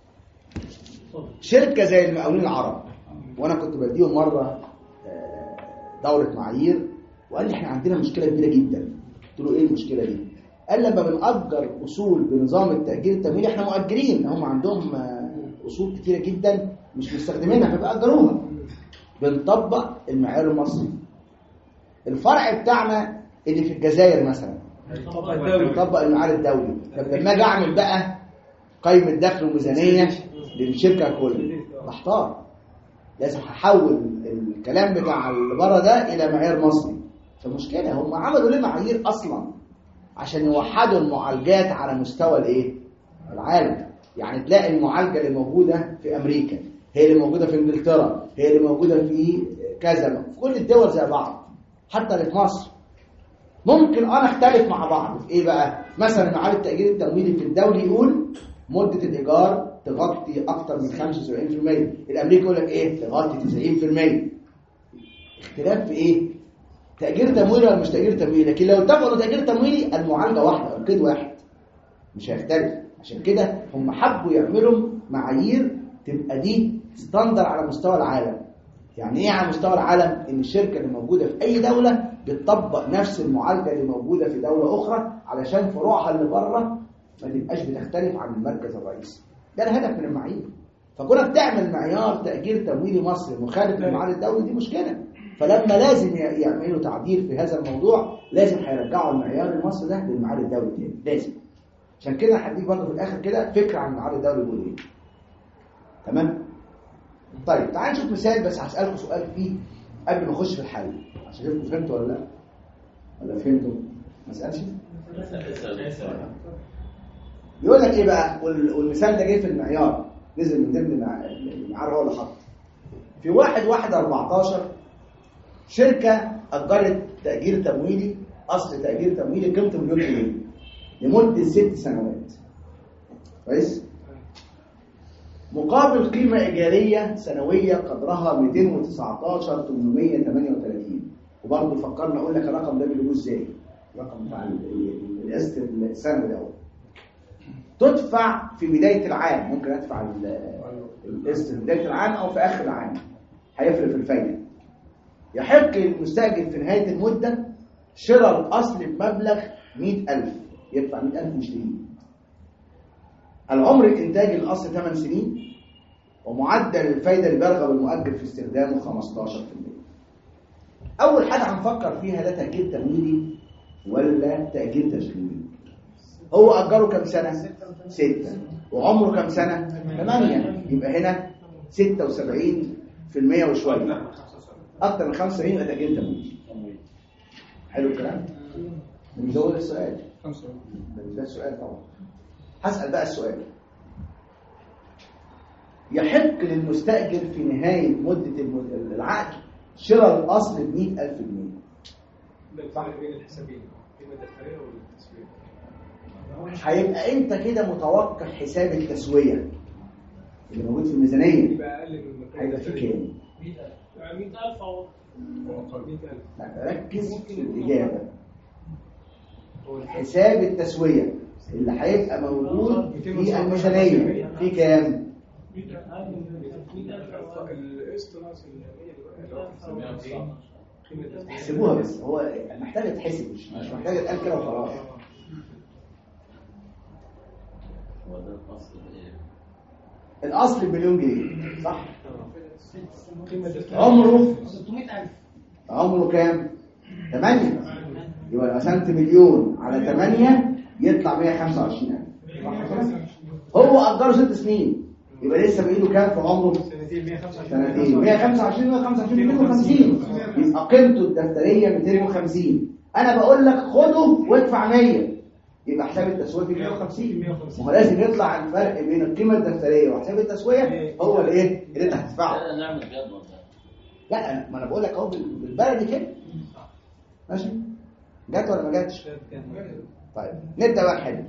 شركه زي المقاولين العرب، وانا كنت بديهم مره دوره معايير، وقال لي احنا عندنا مشكله كبيره جدا. قلت له ايه المشكله دي؟ قال لما بنأجر اصول بنظام التأجير التمويلي احنا مؤجرين، هم عندهم اصول كتيره جدا مش مستخدمينها فبيأجروها، بنطبق المعيار المصري. الفرع بتاعنا اللي في الجزائر مثلا بنطبق المعيار الدولي. طب لما اجي اعمل بقى قائمه دخل وميزانيه للشركه كلها بحتار، لازم هحول الكلام بتاع اللي بره ده الى معيار مصري. فمشكله هم عملوا ليه معايير اصلا عشان يوحدوا المعالجات على مستوى الايه العالم. يعني تلاقي المعالجه اللي موجوده في امريكا هي اللي موجوده في انجلترا، هي اللي موجوده في كذا، في كل الدول زي بعض، حتى اللي في مصر. ممكن انا اختلف مع بعض في ايه بقى؟ مثلا معاد التأجير التمويلي في الدولي يقول مده الايجار تغطي اكتر من خمسة وسبعين بالمية، الامريكي يقول لك ايه تغطي تسعين بالمية. اختلاف في ايه؟ تأجير تمويلي ولا مش تأجير تمويلي. لكن لو اتفقوا تأجير تمويلي المعالجه واحده، القيد واحد، مش هيختلف. عشان كده هم حبوا يعملوا معايير تبقى دي ستاندر على مستوى العالم. يعني ايه على مستوى العالم؟ ان الشركه اللي موجوده في اي دوله بتطبق نفس المعالجه اللي موجوده في دوله اخرى علشان فروعها اللي بره ما تبقاش بتختلف عن المركز الرئيسي. ده الهدف من المعايير. فكونك تعمل معيار تأجير تمويلي مصري مخالف للمعيار الدولي دي مشكله. فلما لازم يعملوا تعديل في هذا الموضوع لازم هيرجعوا المعيار المصري ده للمعيار الدولي تاني، لازم. عشان كده هديك برضه في الاخر كده فكره عن المعيار الدولي بيقول ايه. تمام؟ طيب تعال نشوف مثال، بس هسألكم سؤال فيه قبل ما اخش في الحل عشان اشوفكم فهمتوا ولا لا؟ ولا فهمتوا؟ ما اسالش؟ يقول لك ايه بقى؟ والمثال ده جه في المعيار، نزل من ضمن المعيار هو اللي حطه. في واحد واحد أربعتاشر شركه اجرت تأجير تمويلي، اصل تأجير تمويلي قيمته مليون جنيه لمده ست سنوات. كويس؟ مقابل قيمة إيجارية سنوية قدرها مئتين وتسعتاشر ألف وثمانمئة وثمانية وثلاثين. وبرضه فكرنا أقول لك الرقم ده بيجيبوه إزاي؟ الرقم بتاع القسط السنوي ده تدفع في بداية العام. ممكن أدفع القسط في بداية العام أو في آخر العام، هيفرق في الفايدة. يحق للمستأجر في نهاية المدة شراء الأصل بمبلغ مئة ألف، يدفع مئة ألف ويشتريه. العمر الإنتاجي الأصل ثمان سنين، ومعدل الفايدة اللي بيرغب المؤجر في استخدامه خمستاشر بالمئة. أول حاجة هنفكر فيها ده تأجير تمويلي ولا تأجير تشغيلي؟ هو أجره كم سنة؟ ستة. وعمره كم سنة؟ ثمانية. يبقى هنا ستة وسبعين بالمئة وشوية، أكتر من خمسة وسبعين يبقى تأجير تمويلي. حلو الكلام؟ نزود السؤال. ده السؤال طبعا. هسأل بقى السؤال. يحق للمستأجر في نهاية مدة العقد شراء الأصل ب مئة ألف جنيه. ده الفرق بين الحسابين، القيمة الدفترية والتسوية. هيبقى أنت كده متوقع حساب التسوية اللي موجود في الميزانية. يبقى أقل من هيبقى فيه كام؟ مئة ألف أو مئة ألف. ركز في الإجابة. حساب التسوية اللي هيبقى موجود في الميزانية في كام؟ القسط ناقص احسبوها بس، هو محتاج تحسب مش مش محتاج تقال كده وخلاص. هو ده الاصل ايه؟ الاصل بمليون جنيه صح؟ عمره ستمئة ألف. عمره كام؟ ثمانية. يبقى قسمت مليون على ثمانية يطلع مئة وخمسة وعشرين ألف. هو أجره ست سنين يبقى لسه بإيده كام في عمره؟ سنتين. سنتين. مئة وخمسة وعشرين مئة وخمسة وعشرين مئتين وخمسين. يبقى قيمته الدفترية مئتين وخمسين. أنا بقول لك خده وادفع مية، يبقى حساب التسوية في مئة وخمسين. ما لازم يطلع الفرق بين القيمة الدفترية وحساب التسوية هو الايه اللي انت هتدفعه. لا نعمل جدول ده. لا ما انا بقول لك اهو بالبلدي كده. ماشي؟ جت ولا ما جاتش؟ طيب نبدا بقى نحل.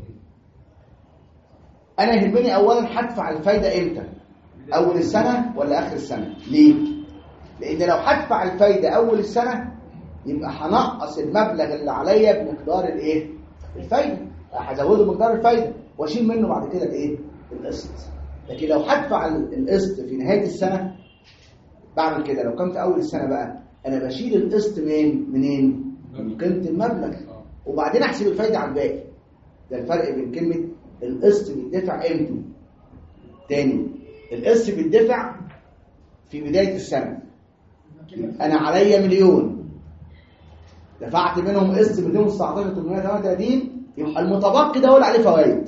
انا يهمني اولا هدفع الفايده امتى؟ اول السنه ولا اخر السنه؟ ليه؟ لان لو هدفع الفايده اول السنه يبقى هنقص المبلغ اللي عليا بمقدار الايه؟ الفايده. هزوده مقدار الفايده واشيل منه بعد كده الايه؟ القسط. لكن لو هدفع القسط في نهايه السنه بعمل كده. لو كان في اول السنه بقى انا بشيل القسط من منين؟ من قيمه المبلغ. وبعدين احسب الفايده على الباقي. ده الفرق بين كلمه القسط بيدفع امتى. تاني، القسط بيدفع في بدايه السنه. انا عليا مليون، دفعت منهم قسط مئتين وتسعتاشر ألف وثمانمائة وثمانية وثلاثين، يبقى المتبقي ده هو اللي عليه فوائد.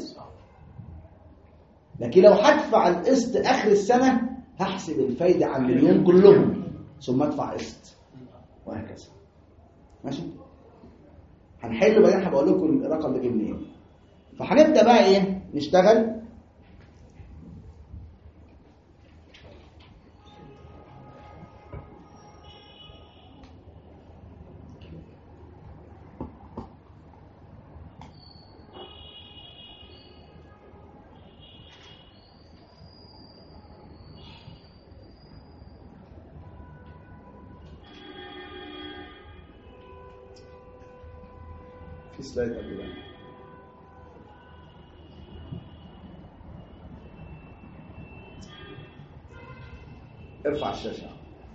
لكن لو هدفع القسط اخر السنه هحسب الفايده على المليون كلهم ثم ادفع قسط، وهكذا. ماشي؟ هنحل وبعدين هبقول لكم الرقم ده جه منين. فهنبدا بقى ايه نشتغل. في سلايد قبل ده. ارفع الشاشة.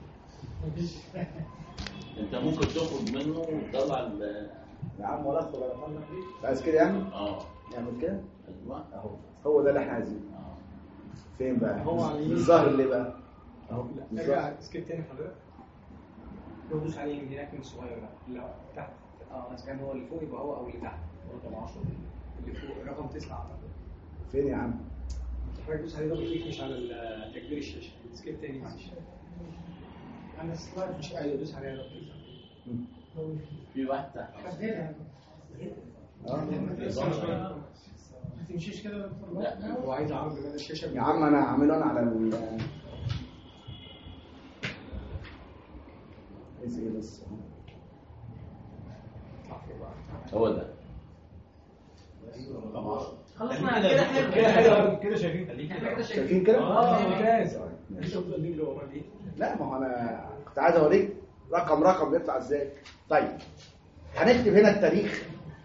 انت ممكن تخرج منه وتطلع ال يا عم ولا اخد ولا طلع فيه. عايز كده يعني؟ اه نعمل كده؟ ايوه اهو هو ده اللي احنا عايزينه. اه فين بقى؟ هو على اليمين. الظاهر اللي بقى اهو ارجع سكيب تاني حضرتك. دوس عليه من هناك من الصغير ده اللي هو تحت. اه اذا كان هو اللي فوق يبقى هو او اللي تحت. رقم عشرة اللي فوق رقم تسعة. فين يا عم؟ حضرتك دوس عليه دبل كليك مش على تكبير الشاشه. سكيب تاني معلش. انا السلايد مش ايوه دوس عليها دبل كليك. في واحد تحت اه ما تمشيش كده يا دكتور. لا هو عايز عرض بدل الشاشه. يا عم انا هعمله انا على ال عايز ايه بس هو ده خلاص ما كده حلو كده حلو كده شايفين كده شايفين كده؟ اه ممتاز. شوف اللي اللي ورا دي. لا ما هو انا كنت عايز اوريك رقم رقم بيطلع ازاي. طيب هنكتب هنا التاريخ،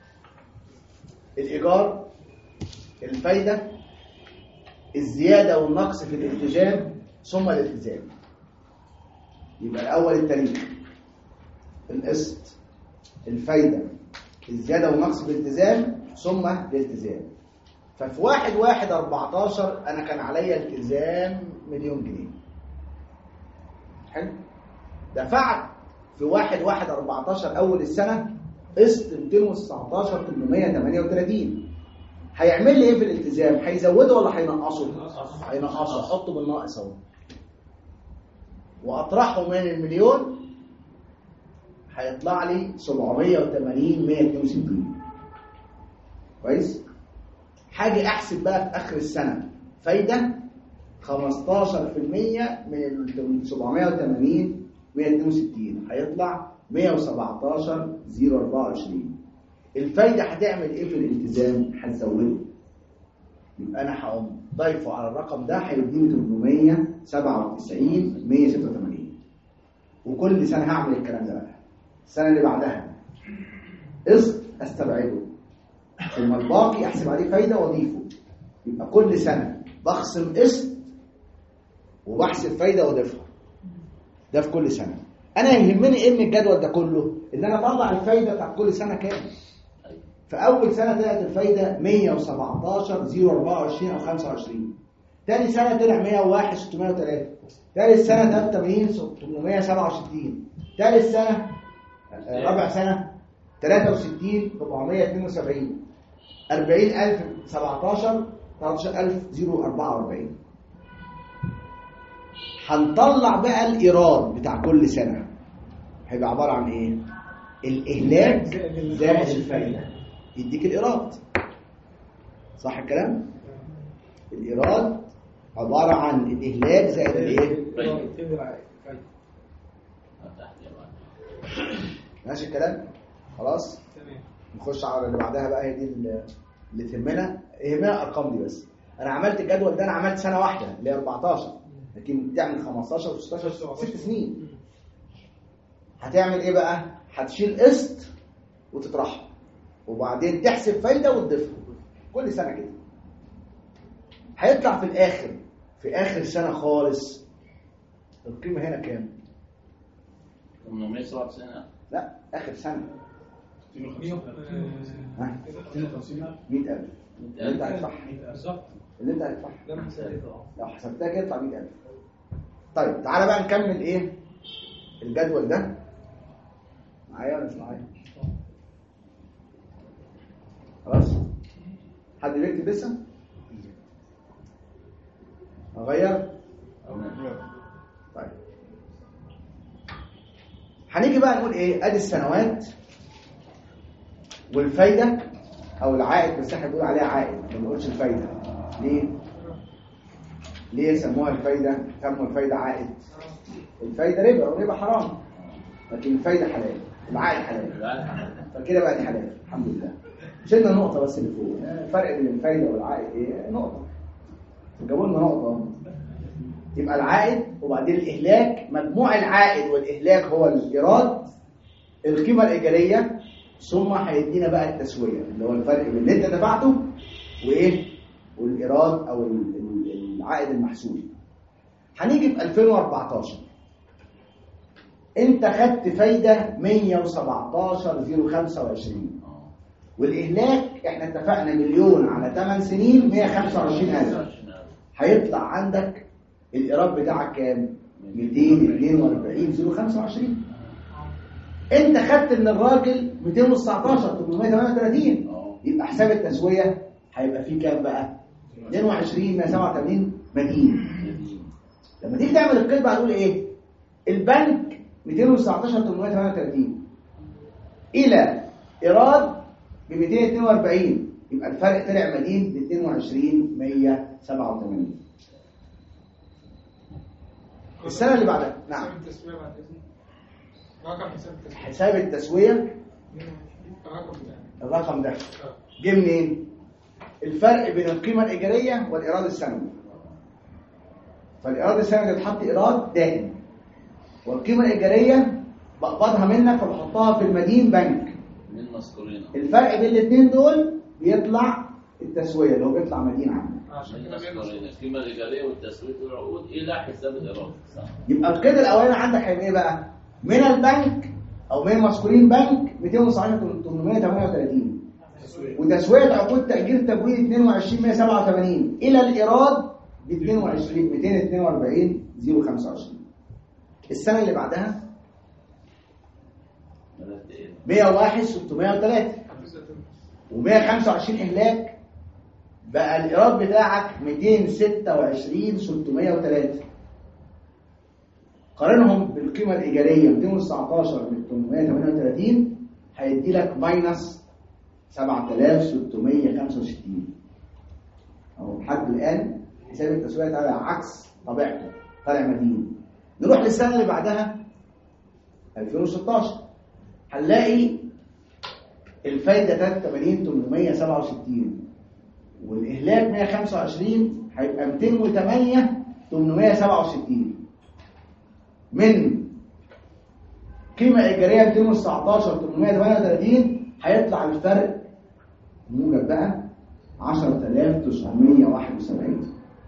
الايجار، الفايده، الزياده والنقص في الالتزام ثم الالتزام. يبقى الاول التاريخ، القسط، الفايده، الزياده والنقص في الالتزام ثم الالتزام. ففي واحد واحد أربعتاشر انا كان عليا التزام مليون جنيه. حلو. دفعت في واحد واحد أربعتاشر اول السنه قسط مئتين وتسعتاشر ألف وثمانمائة وثمانية وثلاثين. هيعمل لي ايه في الالتزام؟ هيزوده ولا هينقصه؟ هينقصه. احطه بالناقص اهو واطرحه من المليون، هيطلع لي سبعمائة وثمانين مئة واثنين وستين. كويس. حاجه احسب بقى في اخر السنه فايده خمستاشر بالمئة من سبعمائة وثمانين مئة واثنين وستين، هيطلع مئة وسبعتاشر ألف وأربعة وعشرين. الفايده هتعمل ايه في الالتزام؟ هتزوده. يبقى انا هقوم ضايفه على الرقم ده هيديني ثمانمائة وسبعة وتسعين ألف ومئة وستة وثمانين. وكل سنه هعمل الكلام ده بقى. السنه اللي بعدها قسط استبعده ثم الباقي احسب عليه فايده واضيفه. يبقى كل سنه بخصم قسط وبحسب فايده واضيفها. ده في كل سنه. انا يهمني ايه من الجدول ده كله؟ ان انا اطلع الفايده بتاع كل سنه كام. في اول سنه طلعت الفايده مئة وسبعتاشر ألف وأربعة وعشرين او خمسة وعشرين. ثاني سنه طلع مئة وواحد ألف وستمائة وثلاثة. ثالث سنه ثلاثة وثمانين ألف وثمانمائة وسبعة وستين. ثالث سنه رابع سنه ثلاثة وستين ألف وأربعمائة واثنين وسبعين. أربعين ألف سبعتاشر ثلاثة عشر ألف وأربعة وأربعين. هنطلع بقى الايراد بتاع كل سنه. هيبقى عباره عن ايه؟ الاهلاك زائد الفايده يديك الايراد. صح الكلام؟ الايراد عباره عن الاهلاك زائد الايه؟ ماشي الكلام؟ خلاص؟ تمام. نخش على اللي بعدها بقى. هي دي اللي تهمنا. يهمنا الارقام دي بس. انا عملت الجدول ده، انا عملت سنه واحده اللي هي أربعتاشر، لكن تعمل خمستاشر وستاشر ست سنين. هتعمل ايه بقى؟ هتشيل قسط وتطرحه وبعدين تحسب فايده وتضيفها كل سنه كده. هيطلع في الاخر في اخر سنه خالص القيمه هنا كام؟ ثمانمائة وسبعة وتسعين. لا اخر سنه ها مئة ألف اللي انت هتدفعها بالظبط. اللي انت هتدفعها ده انا حسبته. لو حسبتها كده يطلع مئة ألف. طيب تعالى بقى نكمل ايه الجدول ده معايا ولا مش معايا؟ خلاص حد بيكتب لسه؟ اغير؟ طيب هنيجي بقى نقول ايه؟ ادي السنوات والفايده او العائد، بس احنا بنقول عليها عائد ما بنقولش الفايده. ليه؟ ليه سموها الفايده؟ سموا الفايده عائد. الفايده ربا والربا حرام، لكن الفايده حلال، العائد حلال، فكده بقى دي حلال الحمد لله. شلنا نقطه بس اللي فوق، الفرق بين الفايده والعائد ايه؟ نقطه، جابوا لنا نقطه. يبقى العائد وبعدين الاهلاك، مجموع العائد والاهلاك هو الايراد، القيمه الايجاريه، ثم هيدينا بقى التسويه اللي هو الفرق بين اللي انت دفعته وايه والايراد او العائد المحسوب. هنيجي في ألفين وأربعتاشر انت خدت فايده مية وسبعتاشر فاصلة خمسة وعشرين والاهلاك احنا اتفقنا مليون على ثمانية سنين مية وخمسة وعشرين ألف، هيطلع عندك الايراد بتاعك كام؟ مئتين واثنين وأربعين فاصلة خمسة وعشرين. انت خدت من الراجل مئتين وتسعتاشر ثمانمائة وثمانية وثلاثين، يبقى حساب التسويه هيبقى فيه كام بقى؟ اثنين وعشرين مية وسبعة وثمانين مدين. لما تيجي تعمل القيد بقى هتقول ايه؟ البنك مئتين وتسعتاشر ثمانمائة وثمانية وثلاثين الى ايراد ب مئتين واثنين وأربعين، يبقى الفرق طلع مدين ب اثنين وعشرين مية وسبعة وثمانين. السنه اللي بعدها نعم حساب التسوية بعد إذنك. رقم حساب التسوية. حساب التسويه الرقم ده. الرقم ده جه منين؟ الفرق بين القيمه الايجاريه والايراد السنوي. فالايراد السنوي يتحط ايراد دائم، والقيمه الايجاريه بقبضها منك فبحطها في المدين بنك. من مذكورين الفرق بين الاثنين دول بيطلع التسويه اللي هو بيطلع مدين عنه. عشان من كده مذكورين القيمه الايجاريه والتسويق والعقود الى حساب الايراد. يبقى القيد الاولاني عندك هيبقى ايه بقى؟ من البنك او من مذكورين بنك مئتين وتسعتاشر ثمانمائة وثمانية وثلاثين، وتسويه عقود تاجير تمويل اثنين وعشرين مية وسبعة وثمانين الى الايراد ب اثنين وعشرين مئتين واثنين وأربعين فاصلة خمسة وعشرين. السنه اللي بعدها مية وواحد ستمائة وثلاثة و125 اهلاك، بقى الايراد بتاعك مئتين وستة وعشرين ستمائة وثلاثة. قارنهم بالقيمه الايجاريه مئتين وتسعتاشر ثمانمائة وثمانية وثلاثين هيدي لك ماينس سبعة آلاف وستمائة وخمسة وستين. اهو لحد الان حساب التسويه طالع عكس طبيعته، طالع مدين. نروح للسنه اللي بعدها ألفين وستاشر هنلاقي الفايده ثلاثة وثمانين ثمانمائة وسبعة وستين والاهلاك مية وخمسة وعشرين هيبقى مئتين وثمانية ثمانمائة وسبعة وستين. من قيمه ايجاريه مئتين وتسعتاشر ثمانمائة وثمانية وثلاثين هيطلع الفرق موجب بقى عشرة آلاف وتسعمائة وواحد وسبعين.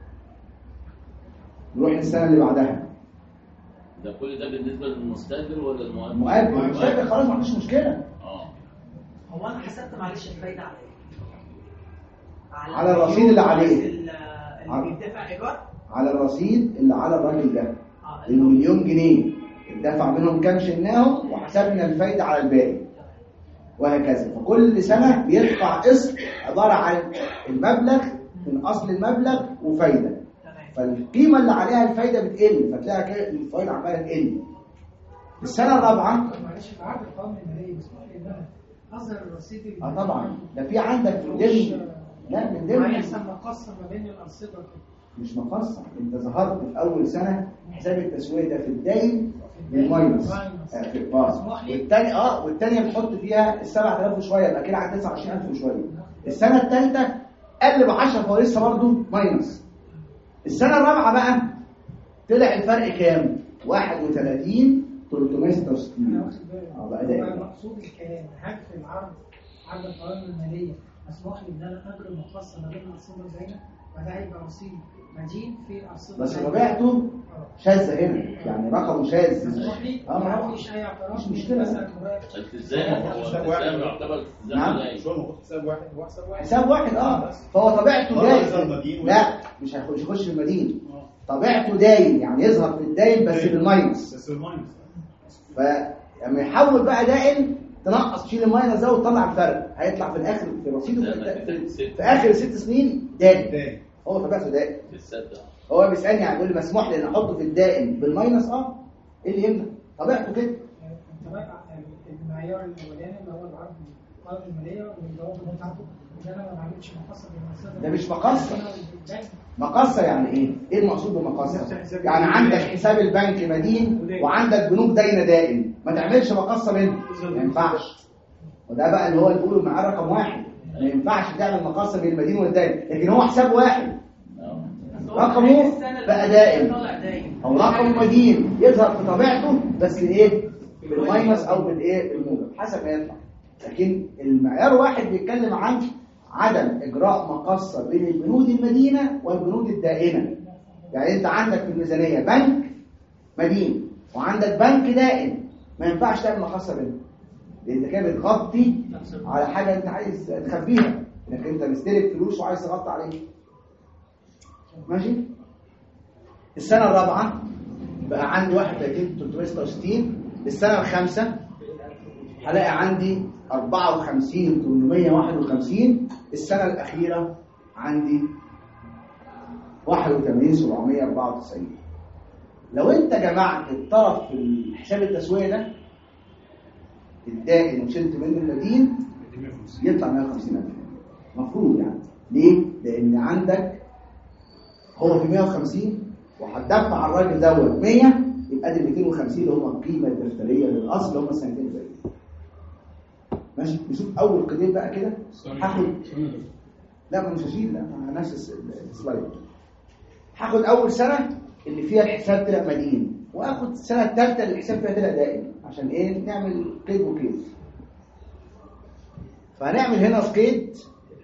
نروح للسنه اللي بعدها. ده كل ده بالنسبه للمستاجر ولا المؤجر؟ المؤجر المستاجر خلاص ما فيش مشكله. اه هو انا حسبت معلش الفايده على ايه؟ على الرصيد اللي عليه، اللي بيدفع ايجار، على الرصيد اللي على الراجل ده المليون جنيه الدفع منهم كام شلناهم وحسبنا الفايده على الباقي وهكذا. فكل سنه بيدفع قسط عباره عن المبلغ من اصل المبلغ وفايده، فالقيمه اللي عليها الفايده بتقل، فتلاقي كده الفايده عماله تقل. السنه الرابعه معلش في عقد القوائم الماليه بس اظهر الرصيد اه طبعا ده في عندك في ضمن، لا من ضمن هيحصل مقص ما بين الانشطه كده، مش مقصر. انت ظهرت في اول سنه حساب التسويه ده في الداين بالماينس آه في الباص، والثاني اه والثانيه بتحط فيها ال سبعة آلاف وشويه، يبقى كده على تسعة وعشرين ألف وشويه. السنه الثالثه قل ب عشرة فهو لسه برضه ماينس. السنه الرابعه بقى طلع الفرق كام؟ واحد وثلاثين ثلاثمائة وستة وستين. انا واخد بالي. اه بقى ده مقصود الكلام هل في العرض عرض القوائم الماليه مسموح لي ان انا اجري مقصه ما بين الارصده الداينه، فده هيبقى رصيد مدين في الارصده بس الداينة. طبيعته شاذه هنا، يعني رقمه شاذ. مسموح لي اه ما ما فيش اي اعتراض مش من مشكلة. مثلا مراقب. التزام هو التزام يعتبر التزام نعم. ولا مش هو المفروض حساب واحد هو حساب واحد حساب واحد اه فهو طبيعته آه، داين. يظهر مدين لا مش هيخش يخش في المدين، طبيعته داين يعني يظهر في الداين بس بالماينس. بس الماينس فلما يحول بقى دائن تنقص تشيل الماينس ده وتطلع الفرق، هيطلع في الاخر في رصيده في, في, في اخر ست سنين دائن. تاني هو طبيعته دائن. تصدق هو بيسالني يعني بيقول لي مسموح لي ان احطه في الدائن بالماينس؟ اه ايه اللي يمنع؟ طبيعته كده. انت بقى المعيار الاولاني اللي هو العرض القائمه الماليه والجواب بتاعته ان انا ما بعملش مقصه بالمسافه. ده مش مقصه. مقصه يعني ايه؟ ايه المقصود بمقصه؟ يعني عندك حساب البنك مدين وعندك بنوك داينه دائن، ما تعملش مقصه منه، ما ينفعش. وده بقى اللي هو اللي بيقوله معاه رقم واحد، ما ينفعش تعمل مقصه بين المدين والدائن، لكن هو حساب واحد رقمه بقى دائم او رقم مدين يظهر في طبيعته بس ايه بالماينس او بالايه بالموجب حسب ما يطلع. لكن المعيار واحد بيتكلم عن عدم اجراء مقصه بين البنود المدينه والبنود الدائنه. يعني انت عندك في الميزانيه بنك مدين وعندك بنك دائن، ما ينفعش تعمل مقصه بينهم، لان كده بتغطي على حاجه انت عايز تخبيها، انك انت مستلف فلوس وعايز تغطي عليها. ماشي. السنه الرابعه بقى عندي واحد وثلاثين ثلاثمائة وستة وستين. السنه الخامسه هلاقي عندي أربعة وخمسين ثمانمائة وواحد وخمسين. السنه الاخيره عندي واحد وثمانين سبعمائة وأربعة وتسعين. لو انت جمعت الطرف في حساب التسويه ده الدائن وشلت منه المدين يطلع مائة وخمسين ألف مفروض. يعني ليه؟ لان عندك هو في مائة وخمسين وهتدفع على الراجل دوت مية، يبقى دي مئتين وخمسين اللي هم القيمه الدفتريه للاصل اللي هم السنتين زي ماشي. نشوف اول قيد بقى كده. هاخد لا ما مش هشيل، لا انا نفس السلايد. هاخد اول سنه اللي فيها الحساب طلع مدين، واخد السنه الثالثه اللي الحساب فيها طلع دائم، عشان ايه؟ نعمل قيد وقيد. فهنعمل هنا قيد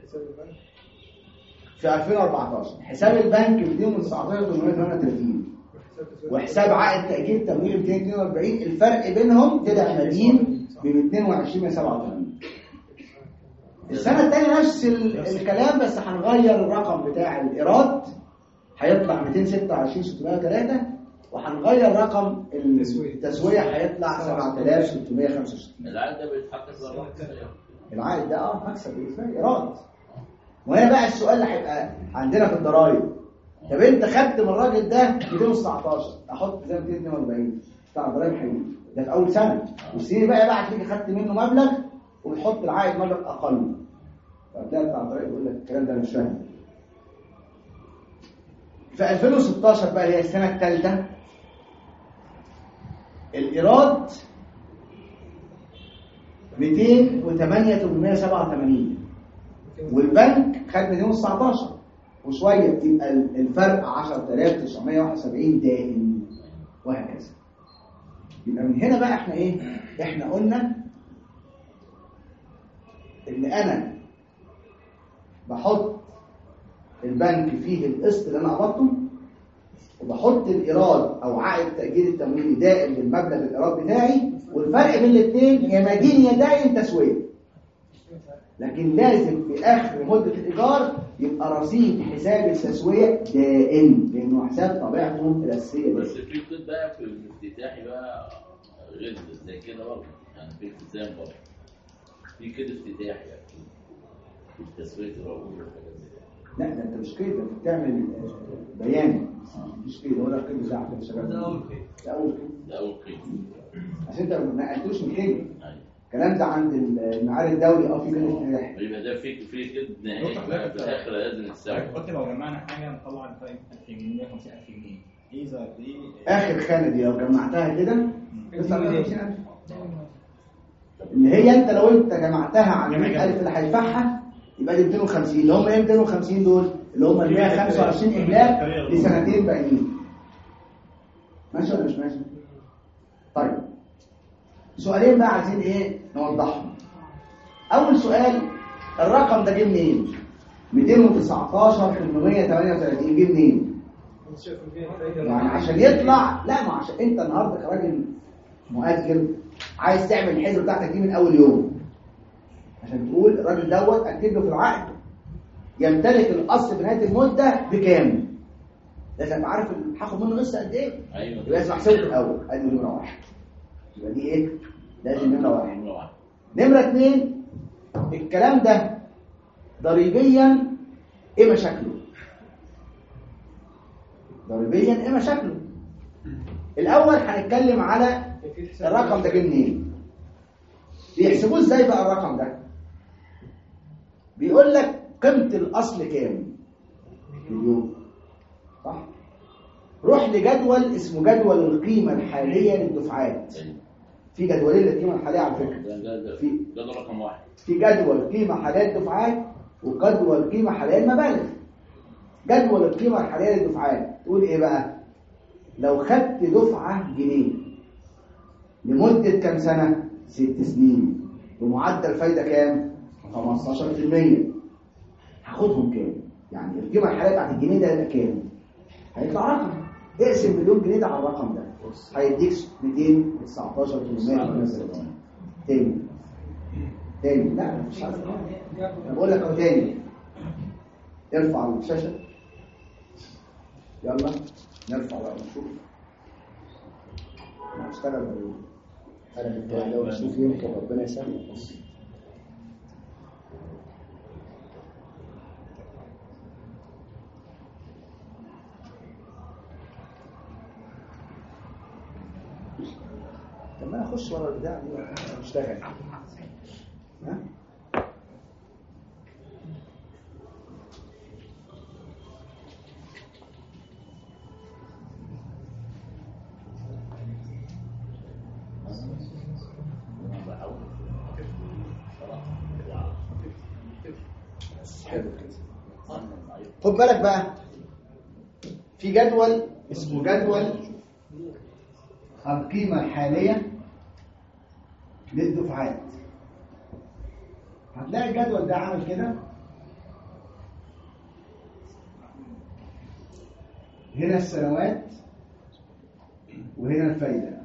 في ألفين وأربعتاشر حساب البنك مئتين وتسعتاشر ثمانمائة وثمانية وثلاثين وحساب عائد تأجيل تمويل مئتين واثنين وأربعين. الفرق بينهم طلع مدين ب مئتين وعشرين مئة وسبعة وثمانين. السنة الثانية نفس الكلام بس هنغير الرقم بتاع الإيراد، هيطلع مئتين وستة وعشرين ستمائة وثلاثة، وهنغير رقم التسوية هيطلع سبعة آلاف وستمائة وخمسة وستين. العائد ده بيتحقق بره العائد ده اه مكسب بالنسبة لي إيراد. وهنا بقى السؤال اللي هيبقى عندنا في الضرايب، طب انت خدت من الراجل ده مئتين وتسعتاشر احط زي مئتين واثنين وأربعين بتاع الضرايب حلو ده في اول سنه، والسنين بقى بعد كده خدت منه مبلغ وبتحط العائد مبلغ اقل، فبتلاقي بتاع الضرايب يقول لك الكلام ده مش فاهم. في ألفين وستاشر بقى هي السنه الثالثه الايراد مئتين وثمانية ثمانمائة وسبعة وثمانين والبنك خد مئتين وتسعتاشر وشويه، يبقى الفرق عشرة آلاف وتسعمائة وواحد وسبعين دائم وهكذا. يبقى من هنا بقى احنا ايه؟ احنا قلنا ان انا بحط البنك فيه القسط اللي انا قبضته، وبحط الايراد او عائد تاجيل التمويلي دائم بالمبلغ الايراد بتاعي، والفرق بين الاثنين يا مدين يا دائم تسويه. لكن لازم في اخر مده الايجار يبقى رصيد حساب التسويه دائم، لانه حساب طبيعته الاساسيه. بس في قيد بقى في الافتتاحي بقى غير زي كده برضه، يعني في التزام برضه في كده افتتاحي يعني في التسويه الرؤوس والحاجات دي. لا ده انت مش كده، انت بتعمل بيان مش كده، ولا القيد بتاعك يا شباب. ده اول قيد. ده اول قيد. ده اول قيد عشان انت ما نقلتوش من كده. الكلام ده عند المعارض الدولي اه في كده افتتاحي. يبقى ده في في كده نهائي في الاخر لازم نتساوي. قلت لو جمعنا حاجه نطلع الفرق ألف جنيه مئة وخمسين ألف جنيه. ايه زي ايه؟ اخر خانه دي لو جمعتها كده تطلع مئة وخمسين ألف. اللي هي انت لو انت جمعتها عن مئة ألف اللي هيدفعها يبقى دي مئتين وخمسين. اللي هم ايه مئتين وخمسين دول؟ اللي هم ال مئة وخمسة وعشرين إبلاغ لسنتين باقيين. ماشي ولا مش ماشي؟ طيب سؤالين بقى عايزين ايه نوضحهم. اول سؤال الرقم ده جه منين؟ مئتين وتسعتاشر ثمانمائة وثمانية وثلاثين جه منين؟ يعني عشان يطلع، لا ما عشان انت النهارده كراجل مؤجر عايز تعمل الحسبه بتاعتك دي من اول يوم، عشان تقول الراجل دوت اكتب له في العقد يمتلك الاصل في نهايه المده بكام؟ لازم ابقى عارف هاخد منه قسط قد ايه؟ ايوه لازم احسبه في الاول. ادي نمره واحد. يبقى دي ايه؟ لازم نمره واحد. نمرة واحد. نمره اثنين، الكلام ده ضريبيا ايه مشاكله؟ ضريبيا ايه مشاكله؟ الاول هنتكلم على الرقم ده جه منين؟ بيحسبوه ازاي بقى الرقم ده؟ بيقول لك قيمه الاصل كام؟ مليون، صح؟ روح لجدول اسمه جدول القيمه الحاليه للدفعات. في جدولين للقيمه الحاليه على فكره. ده ده ده في ده رقم واحد. في جدول قيمه حاليه للدفعات وجدول قيمه حاليه للمبالغ. جدول القيمه الحاليه للدفعات تقول ايه بقى؟ لو خدت دفعه جنيه لمده كام سنه؟ ست سنين بمعدل فايده كام؟ خمستاشر في المية. هاخدهم كام؟ يعني القيمه الحاليه بتاعت الجنيه ده يبقى كام؟ هيطلع رقم. اقسم مليون جنيه ده على الرقم ده هيديك مئتين وتسعتاشر ثمانمائة وثمانية وثلاثين. تاني تاني لا مش عارف. انا بقول لك اهو تاني. ارفع الشاشه يلا نرفع بقى نشوف. انا هشتغل بال انا بتاعي ده ونشوف يمكن ربنا يسهل. بس طب ما انا اخش ورا البتاع دي اشتغل. ها حلو كده. خد بالك بقى في جدول اسمه جدول القيمة الحالية للدفعات. هتلاقي الجدول ده عامل كده. هنا السنوات وهنا الفايدة.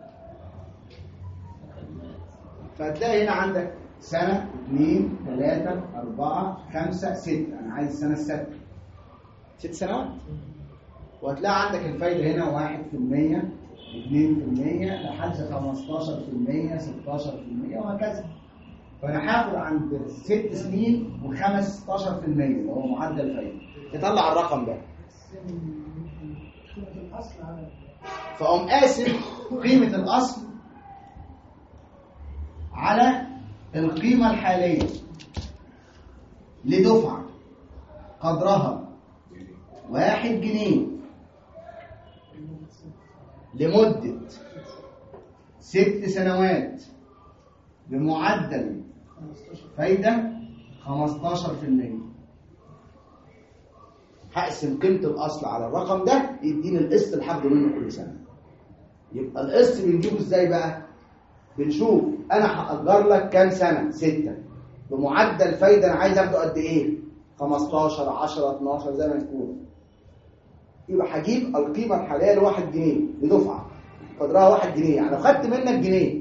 فهتلاقي هنا عندك سنة، اثنين، ثلاثة، أربعة، خمسة، ستة. أنا عايز السنة السادسة. ست سنوات. وهتلاقي عندك الفايدة هنا واحد في المية، اثنين في المية لحد خمستاشر في المية، ستاشر في المية وهكذا. فأنا هاخد عند ست سنين وخمستاشر في المية اللي هو معدل فايدة. يطلع الرقم ده. فأقوم قاسم قيمة الأصل على القيمة الحالية لدفعة قدرها واحد جنيه لمدة ست سنوات بمعدل فايدة خمستاشر في المية. هقسم قيمة الأصل على الرقم ده يديني القسط اللي هاخده منه كل سنة. يبقى القسط بنجيبه ازاي بقى؟ بنشوف أنا هأجر لك كام سنة؟ ستة. بمعدل فايدة أنا عايز أخده قد إيه؟ خمستاشر، عشرة، اتناشر زي ما نكون. يبقى هجيب القيمة الحالية لواحد جنيه لدفعة قدرها واحد جنيه. يعني لو خدت منك جنيه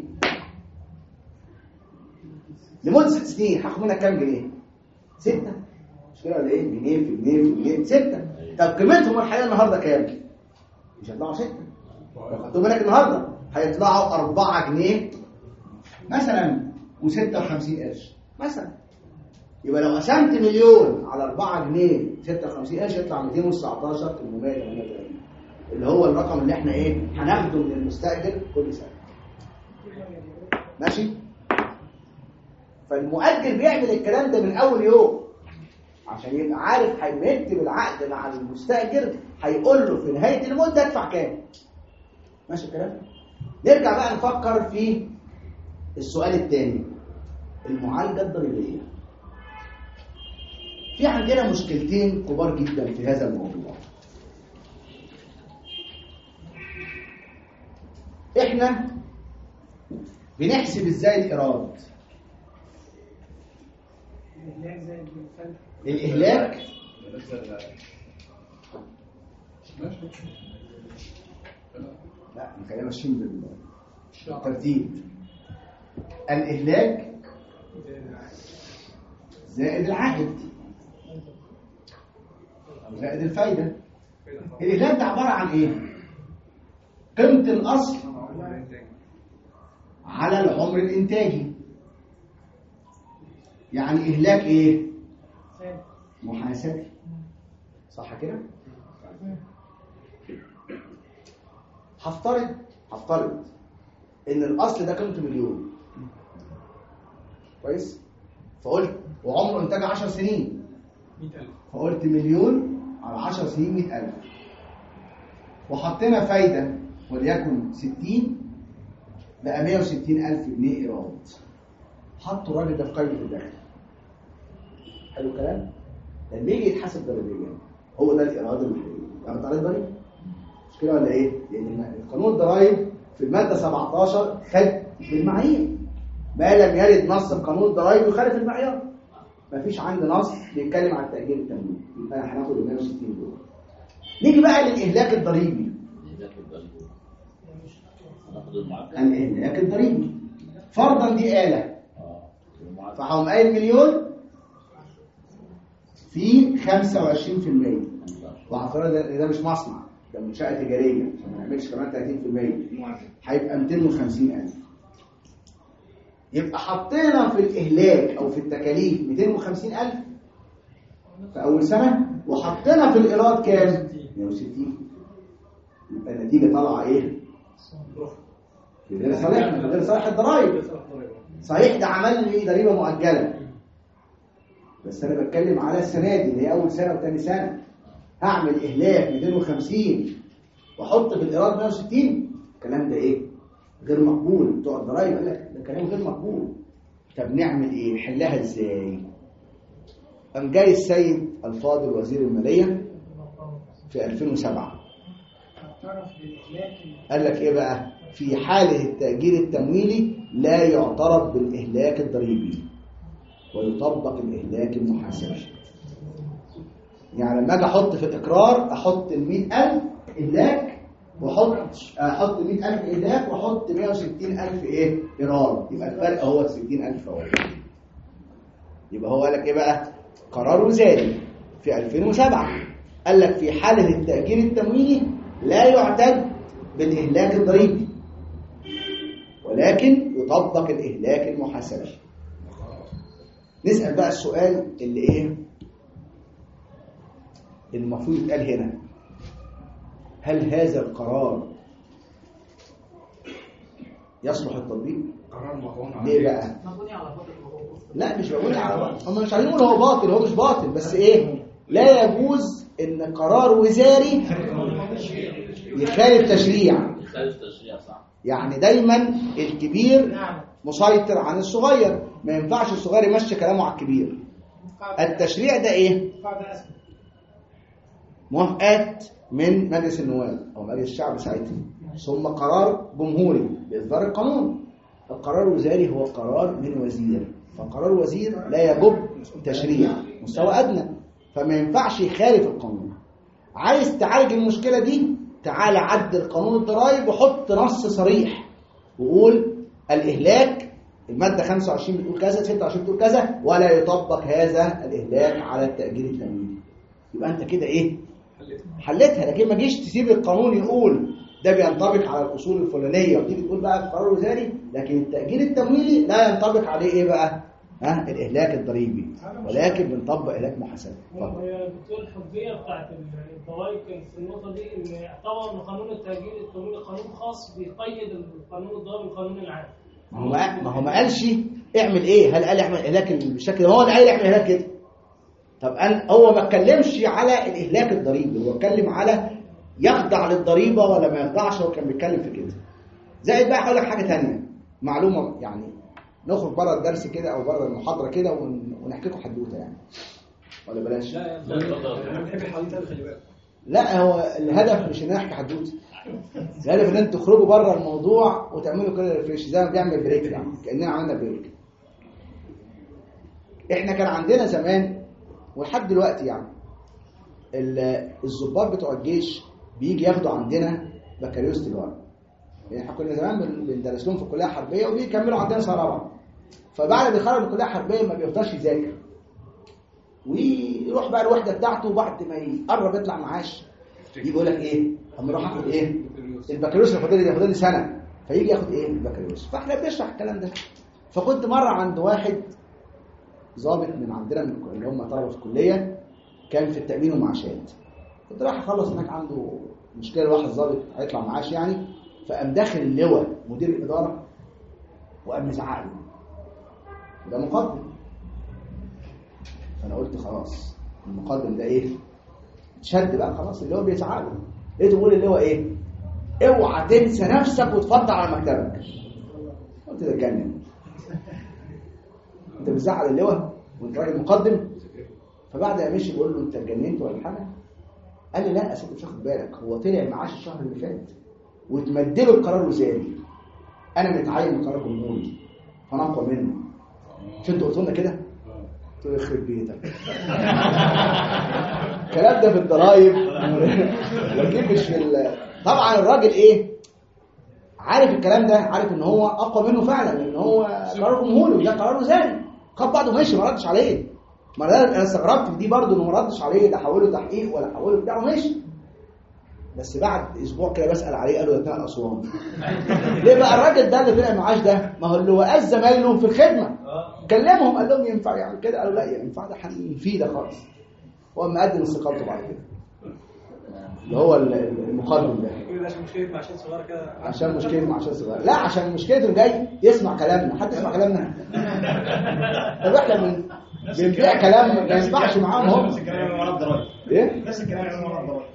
لمدة ست سنين هاخد منك كام جنيه؟ ستة. مش كده ولا ايه؟ جنيه في جنيه في جنيه ستة. طب قيمتهم الحالية النهارده كام؟ مش هيطلعوا ستة. لو خدتهم منك النهارده هيطلعوا أربعة جنيه مثلا وستة وخمسين قرش مثلا. يبقى لو قسمت مليون على أربعة جنيه ستة وخمسين قرش يطلع مئتين وتسعتاشر ثمانمائة وثمانية وثلاثين اللي هو الرقم اللي احنا ايه هناخده من المستأجر كل سنة. ماشي؟ فالمؤجر بيعمل الكلام ده من اول يوم عشان يبقى عارف هيكتب العقد مع المستأجر هيقول له في نهاية المدة ادفع كام. ماشي الكلام؟ نرجع بقى نفكر في السؤال الثاني، المعالجة الضريبية. في عندنا مشكلتين كبار جدا في هذا الموضوع. احنا بنحسب ازاي الايراد؟ الإهلاك زي الفلك. الإهلاك لا خلينا ماشيين بالترتيب. الإهلاك زائد العائد زائد الفايدة. الإهلاك ده عبارة عن إيه؟ قيمة الأصل على العمر الإنتاجي. يعني إهلاك إيه؟ محاسبي، صح كده؟ هفترض هفترض إن الأصل ده قيمته مليون، كويس؟ فقلت وعمره إنتاج عشر سنين، فقلت مليون على عشر سنين مئة ألف، وحطينا فايدة وليكن ستين، بقى مئة وستين ألف جنيه إيراد. حطوا الراجل ده في قائمة الدخل. حلو الكلام؟ لما يجي يتحاسب ضريبيا هو ده الإيراد اللي يعني عليه ضريبة، مش كده ولا إيه؟ لأن قانون الضرايب في المادة سبعتاشر خد بالمعايير، ما لم يرد نص قانون الضرايب يخالف المعيار. مفيش عندي نص بيتكلم عن التأجير التمويلي، يبقى هناخد ال مئة وستين دول. نيجي بقى للإهلاك الضريبي. الإهلاك الضريبي فرضا دي آلة، فهقوم قايل مليون في خمسة وعشرين بالمئة، وهفترض ده, ده مش مصنع، ده منشأة تجارية عشان ما نعملش كمان ثلاثين بالمئة، هيبقى مئتين وخمسين ألف. يبقى حطينا في الإهلاك أو في التكاليف مئتين وخمسين ألف في أول سنة، وحطينا في الإيراد كام؟ مئة وستين. يبقى النتيجة طالعة إيه؟ غير صالح غير صالح الضرايب. صحيح ده عمل لي ضريبة مؤجلة، بس أنا بتكلم على السنة دي اللي هي أول سنة وثاني سنة. هعمل إهلاك مئتين وخمسين وأحط في الإيراد مئة وستين، الكلام ده إيه؟ غير مقبول. بتوع الضرايب قال لك ده كلام غير مقبول. طب نعمل ايه؟ نحلها ازاي؟ قام جاي السيد الفاضل وزير الماليه في ألفين وسبعة قال لك ايه بقى؟ في حاله التأجير التمويلي لا يعترف بالاهلاك الضريبي ويطبق الاهلاك المحاسبي. يعني لما اجي احط في الاقرار احط ال مئة ألف اهلاك واحط احط مئة ألف إهلاك واحط مئة وستين ألف ايه ايراد، يبقى الفرق هو ستين ألف فوائد. يبقى هو قال لك ايه بقى؟ قرار وزاري في ألفين وسبعة قال لك في حاله التأجير التمويلي لا يعتد بالاهلاك الضريبي ولكن يطبق الاهلاك المحاسبي. نسأل بقى السؤال اللي ايه المفروض يتقال هنا: هل هذا القرار يصلح التطبيق؟ قرار مبني ليه بقى؟ مبني على باطل. لا مش مبني على باطل، هم مش عايزين يقولوا هو باطل، هو مش باطل، بس ايه؟ لا يجوز ان قرار وزاري يخالف تشريع. يخالف تشريع، صح. يعني دايما الكبير مسيطر عن الصغير، ما ينفعش الصغير يمشي كلامه على الكبير. التشريع ده ايه؟ موافقات من مجلس النواب او مجلس الشعب ساعتها، ثم قرار جمهوري باصدار القانون. القرار الوزاري هو قرار من وزير، فقرار وزير لا يجب تشريع مستوى ادنى، فما ينفعش يخالف القانون. عايز تعالج المشكله دي، تعال عدل قانون الضرائب وحط نص صريح وقول الاهلاك الماده خمسة وعشرين بتقول كذا، ستة وعشرين بتقول كذا، ولا يطبق هذا الاهلاك على التأجير التمويلي. يبقى انت كده ايه؟ حلتها. لكن ما جيش تسيب القانون يقول ده بينطبق على الاصول الفلانيه وتيجي تقول بقى القرار الوزاري، لكن التأجير التمويلي لا ينطبق عليه ايه بقى؟ ها الاهلاك الضريبي، ولكن بنطبق اهلاك محاسبي. هي بتقول الحجيه بتاعت الضرايب كانت في النقطه دي ان اعتبر ان قانون التأجير التمويلي قانون خاص بيقيد القانون الضريبي بالقانون العام. ما هو ما هو ما قالش اعمل ايه، هل قال اعمل اهلاك بالشكل ده؟ هو اللي قال اعمل اهلاك كده. طب أنا هو ما اتكلمش على الاهلاك الضريبي، هو اتكلم على يخضع للضريبه ولا ما يخضعش، هو كان بيتكلم في كده. زائد بقى هقول لك حاجه ثانيه، معلومه يعني نخرج بره الدرس كده او بره المحاضره كده ونحكي لكم حدوته يعني، ولا بلاش؟ لا انا بحب الحدوته خلي بالك. لا هو الهدف مش ان نحكي حدوته، الهدف ان انتوا تخرجوا بره الموضوع وتعملوا كده ريفريش زي ما بيعمل بريك، يعني كاننا عملنا بريك. احنا كان عندنا زمان ولحد دلوقتي يعني الضباط بتوع الجيش بيجي ياخدوا عندنا بكالوريوس تجاره. يعني احنا كنا زمان بندرس لهم في الكليه الحربيه وبيكملوا عندنا سنه رابعه. فبعد ما بيخرج من الكليه الحربيه ما بيفضلش يذاكر ويروح بقى الوحده بتاعته، وبعد ما يقرب يطلع معاش يجي يقول لك ايه اما اروح اخد ايه البكالوريوس اللي فاضل لي فاضل لي سنه، فيجي ياخد ايه البكالوريوس. فاحنا بنشرح الكلام ده. فكنت مره عند واحد ضابط من عندنا من اللي هم طلبه في الكليه كان في التامين ومعاشات. كنت رايح اخلص هناك عنده مشكله، واحد ضابط هيطلع معاش يعني، فقام داخل اللواء مدير الاداره وقام مزعق له ده مقدم. فانا قلت خلاص المقدم ده ايه شد بقى خلاص اللي هو بيزعق له. لقيته بيقول اللي هو ايه اوعى تنسى نفسك وتفضل على مكتبك. قلت ده اتجنن، انت بتزعل اللواء وانت راجل مقدم؟ فبعد ما مشي بقول له انت اتجننت ولا حاجه؟ قال لي لا اصل انت مش واخد بالك، هو طلع معاش الشهر اللي فات واتمدله القرار وزاري، انا متعين بقرار جمهوري فانا اقوى منه. مش انتوا قلتوا لنا كده؟ قلت له يخرب بيتك. الكلام ده في الضرايب لكن مش في ال... طبعا الراجل ايه عارف الكلام ده، عارف ان هو اقوى منه فعلا، ان هو قرار جمهوري وده قرار وزاري. خد بعضه ماشي ما ردش عليه. ما انا استغربت في دي برضه انه ما ردش عليه، لا حوله تحقيق ولا حوله بتاعه ماشي. بس بعد اسبوع كده بسال عليه قالوا ده بتاع اسوان. ليه بقى الراجل ده اللي طلع معاش ده؟ ما هو اللي وقع زمايله في الخدمه كلمهم قال لهم ينفع يعمل كده؟ قالوا لا ينفع، ده هنفيه ده خالص. هو مقدم استقالته بعد كده اللي هو المقدم ده. عشان مشكله معاشات صغيره كده، عشان مشكله معاشات صغيره. لا عشان مشكلته جاي يسمع كلامنا. حد يسمع كلامنا؟ طب احنا من بنبيع كلام ما ينفعش معاهم هم. نفس الكلام اللي ورا الضرايب. ايه نفس الكلام اللي ورا الضرايب.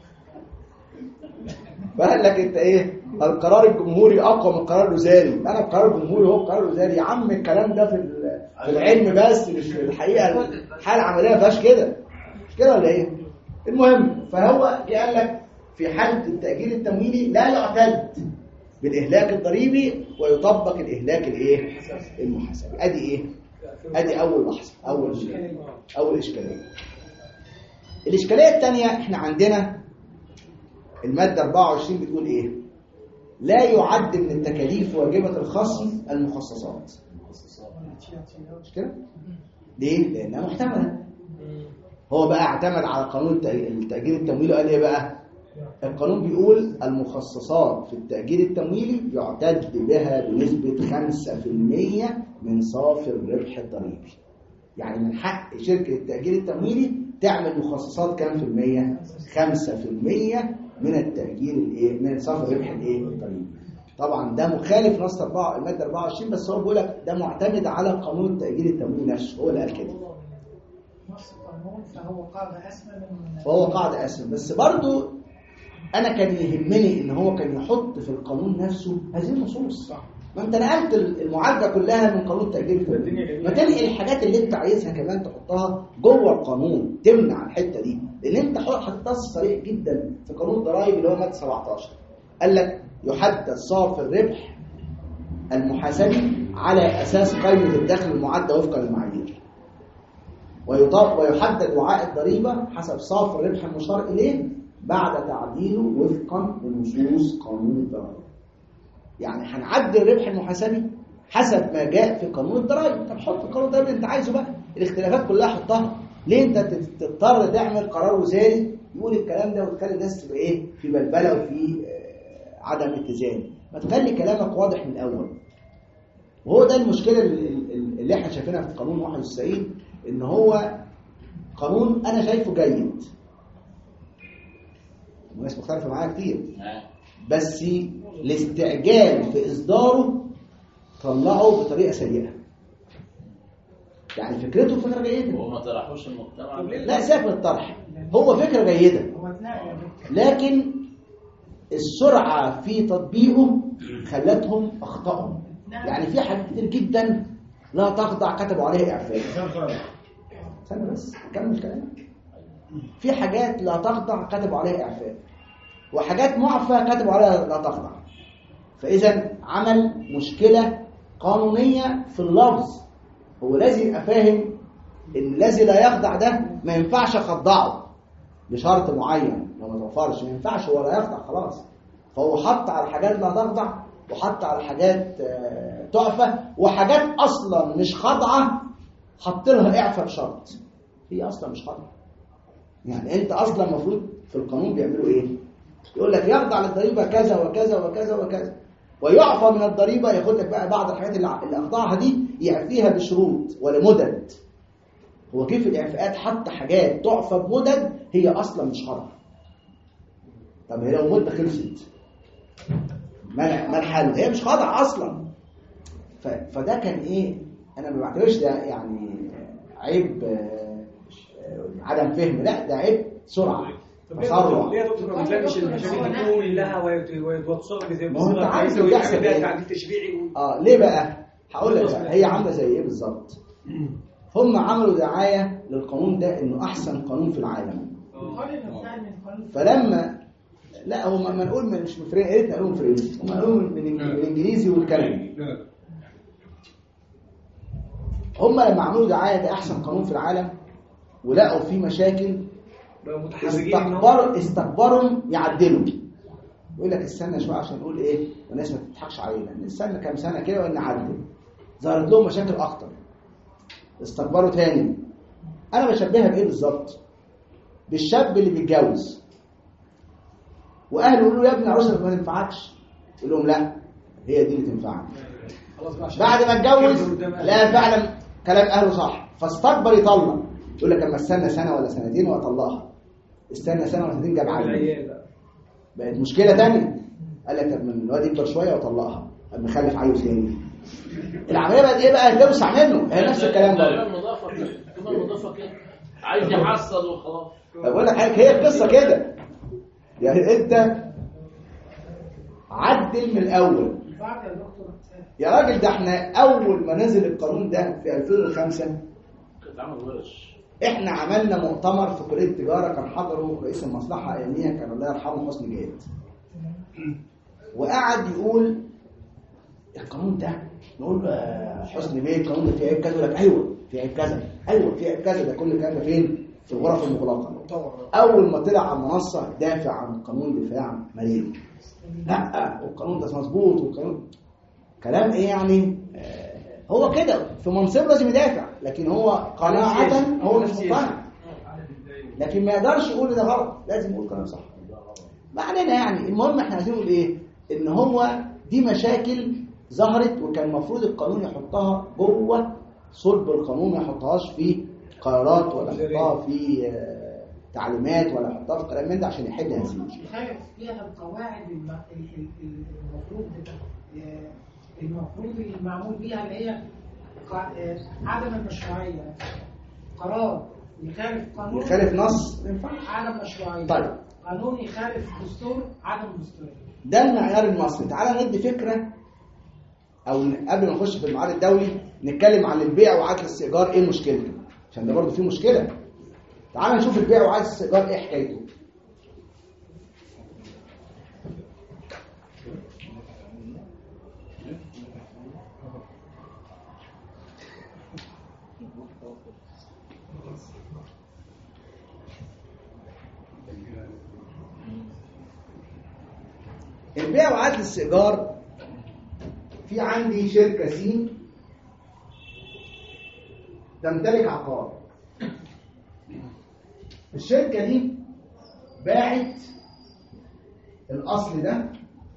فقال لك انت ايه القرار الجمهوري اقوى من القرار الوزاري. انا القرار الجمهوري هو القرار الوزاري. يا عم الكلام ده في في العلم بس مش في الحقيقه. الحاله العمليه ما فيهاش كده. مش كده ولا ايه؟ المهم فهو قال لك في حاله التاجيل التمويلي لا يعتد بالاهلاك الضريبي ويطبق الاهلاك الايه المحاسبي. ادي ايه ادي اول لحظه، اول اول اشكاليه. الاشكاليه الثانيه احنا عندنا الماده أربعة وعشرين بتقول ايه؟ لا يعد من التكاليف واجبه الخصم المخصصات. مش كده؟ ليه؟ لانها محتمله. هو بقى اعتمد على قانون التأجيل التمويلي وقال ايه بقى؟ القانون بيقول المخصصات في التأجيل التمويلي يعتد بها بنسبة خمسة في المية من صافي الربح الضريبي. يعني من حق شركة التأجيل التمويلي تعمل مخصصات كام في المية؟ خمسة في المية من التأجيل الايه؟ من صافي الربح الايه الضريبي. طبعا ده مخالف نص المادة أربعة وعشرين، بس هو بيقول لك ده معتمد على قانون التأجيل التمويلي نفسه، هو اللي قال كده. فهو قاعدة أسمى من فهو قاعدة أسمى. بس برضو أنا كان يهمني إن هو كان يحط في القانون نفسه هذه النصوص. ما أنت نقلت المعالجة كلها من قانون التأجيل التمويلي، ما تنقل الحاجات اللي أنت عايزها كمان تحطها جوه القانون تمنع الحتة دي. لأن أنت حطيتها صريح جدا في قانون الضرائب اللي هو مادة سبعة عشر. قال لك يحدد صافي الربح المحاسبي على أساس قيمة الدخل المعدة وفقا للمعايير، ويحدد وعاء الضريبة حسب صافي الربح المشار إليه بعد تعديله وفقا لنصوص قانون الضرائب. يعني هنعدل الربح المحاسبي حسب ما جاء في قانون الضرائب. طب حط قانون الضرائب اللي انت عايزه بقى، الاختلافات كلها حطها. ليه انت تضطر تعمل قرار وزاري يقول الكلام ده وتخلي الناس تبقى ايه في بلبله وفي عدم اتزان؟ ما تخلي كلامك واضح من الاول. وهو ده المشكله اللي احنا شايفينها في قانون واحد وتسعين، ان هو قانون انا شايفه جيد، الناس مختلفه معايا كتير، بس الاستعجال في اصداره طلعه بطريقه سيئه. يعني فكرته فكره جيده، هو ما طرحوش المجتمع. لا سيبك من الطرح، هو فكره جيده، لكن السرعه في تطبيقه خلتهم اخطاوا. يعني في حاجات كتير جدا لا تخضع كتبوا عليها اعفاء. استنى بس كمل كلامك. في حاجات لا تخضع كتبوا عليها اعفاء، وحاجات معفى كتبوا عليها لا تخضع. فاذا عمل مشكله قانونيه في اللفظ. هو لازم يبقى فاهم ان الذي لا يخضع ده ما ينفعش اخضعه بشرط معين، لو ما توفرش ما ينفعش، هو لا يخضع خلاص. فهو حط على حاجات لا تخضع، وحط على حاجات تعفى، وحاجات اصلا مش خاضعه حط لها اعفاء بشرط. هي اصلا مش خاضعه. يعني انت اصلا المفروض في القانون بيعملوا ايه؟ يقول لك يخضع للضريبه كذا وكذا وكذا وكذا، ويعفى من الضريبه، ياخد لك بقى بعض الحاجات اللي اخضعها دي يعفيها بشروط ولمدد. هو كيف الاعفاءات حتى حاجات تعفى بمدد هي اصلا مش خاضعه. طب هي لو مده خلصت ما الحل؟ هي مش خاضعه اصلا. فده كان ايه؟ انا ما بعتبرش ده يعني عيب عدم فهم، لا ده عيب سرعه تسرع. ليه يا دكتور ما بتلاقيش المشاكل دي كلها ويتصل بزي ما هو انت عايز يحصل ايه؟ تعديل تشريعي. اه ليه بقى؟ هقول لك هي عامله زي ايه بالظبط. هم عملوا دعايه للقانون ده انه احسن قانون في العالم. فلما لا هو ما نقول مش من فرنسا، يا ريت نقول من فرنسا، هم قالوا من الانجليزي والكلام. هم لما عملوا دعايه ده احسن قانون في العالم ولقوا فيه مشاكل استكبروا استكبروا يعدلوا. يقول لك استنى شويه عشان نقول ايه والناس ما تضحكش علينا، نستنى كام سنه كده ونعدل. ظهرت لهم مشاكل اكتر، استكبروا تاني. انا بشبهها بايه بالظبط؟ بالشاب اللي بيتجوز واهله يقولوا له يا ابني عروسك ما تنفعكش، يقول لهم لا هي دي اللي تنفعني. بعد ما اتجوز لا فعلا كلام اهله صح، فاستكبر يطلق. يقول لك اما استنى سنه ولا سنتين واطلقها، استنى سنه ولا سنتين جاب عيل، بقت مشكله ثانيه. قال لك طب من الواد يكبر شويه واطلقها، اما خلف عيل ثاني. العمليه بقت ايه بقى؟ توسع منه. هي نفس الكلام ده كمان مضافه كمان مضافه كده عايز يحصل وخلاص. بقول لك حاجه، هي القصه كده. يعني انت عدل من الاول يا راجل. ده احنا اول ما نزل القانون ده في ألفين وخمسة كانت عمل ورش. احنا عملنا مؤتمر في كليه التجاره، كان حضره رئيس المصلحه اياميها كان الله يرحمه حسني جاد، وقعد يقول القانون ده، نقول له حسني بيه القانون ده فيه عيب كذا، يقول لك ايوه فيه عيب كذا، ايوه فيه عيب كذا. ده كل الكلام ده فين؟ في الغرف المغلقه. اول ما طلع على المنصه دافع عن القانون دفاع مريض. لا والقانون ده مظبوط والقانون كلام ايه يعني؟ آه هو كده في منصب لازم يدافع، لكن هو قناعه هو مش مقتنع، لكن ما يقدرش يقول ده غلط، لازم يقول كلام صح. ما علينا يعني. المهم احنا عايزين نقول ايه؟ ان هو دي مشاكل ظهرت وكان المفروض القانون يحطها جوه صلب القانون، ما يحطهاش في قرارات ولا يحطها في آه تعليمات ولا يحطها في كلام من ده عشان يحل هذه المشكله. خايف فيها القواعد المفروض المفروض المعمول بيها اللي هي عدم المشروعيه. قرار يخالف قانون يخالف نص ما ينفعش، عدم مشروعيه. طيب قانون يخالف دستور عدم دستوريه. ده المعيار المصري. تعالى ندي فكره، او قبل ما نخش في المعيار الدولي نتكلم عن البيع وعقد الاستئجار. ايه مشكلته؟ عشان ده برضه فيه مشكله. تعالى نشوف البيع وعقد الاستئجار ايه حكايته. البيع وعقد الاستئجار، في عندي شركة سين تمتلك عقار. الشركة دي باعت الأصل ده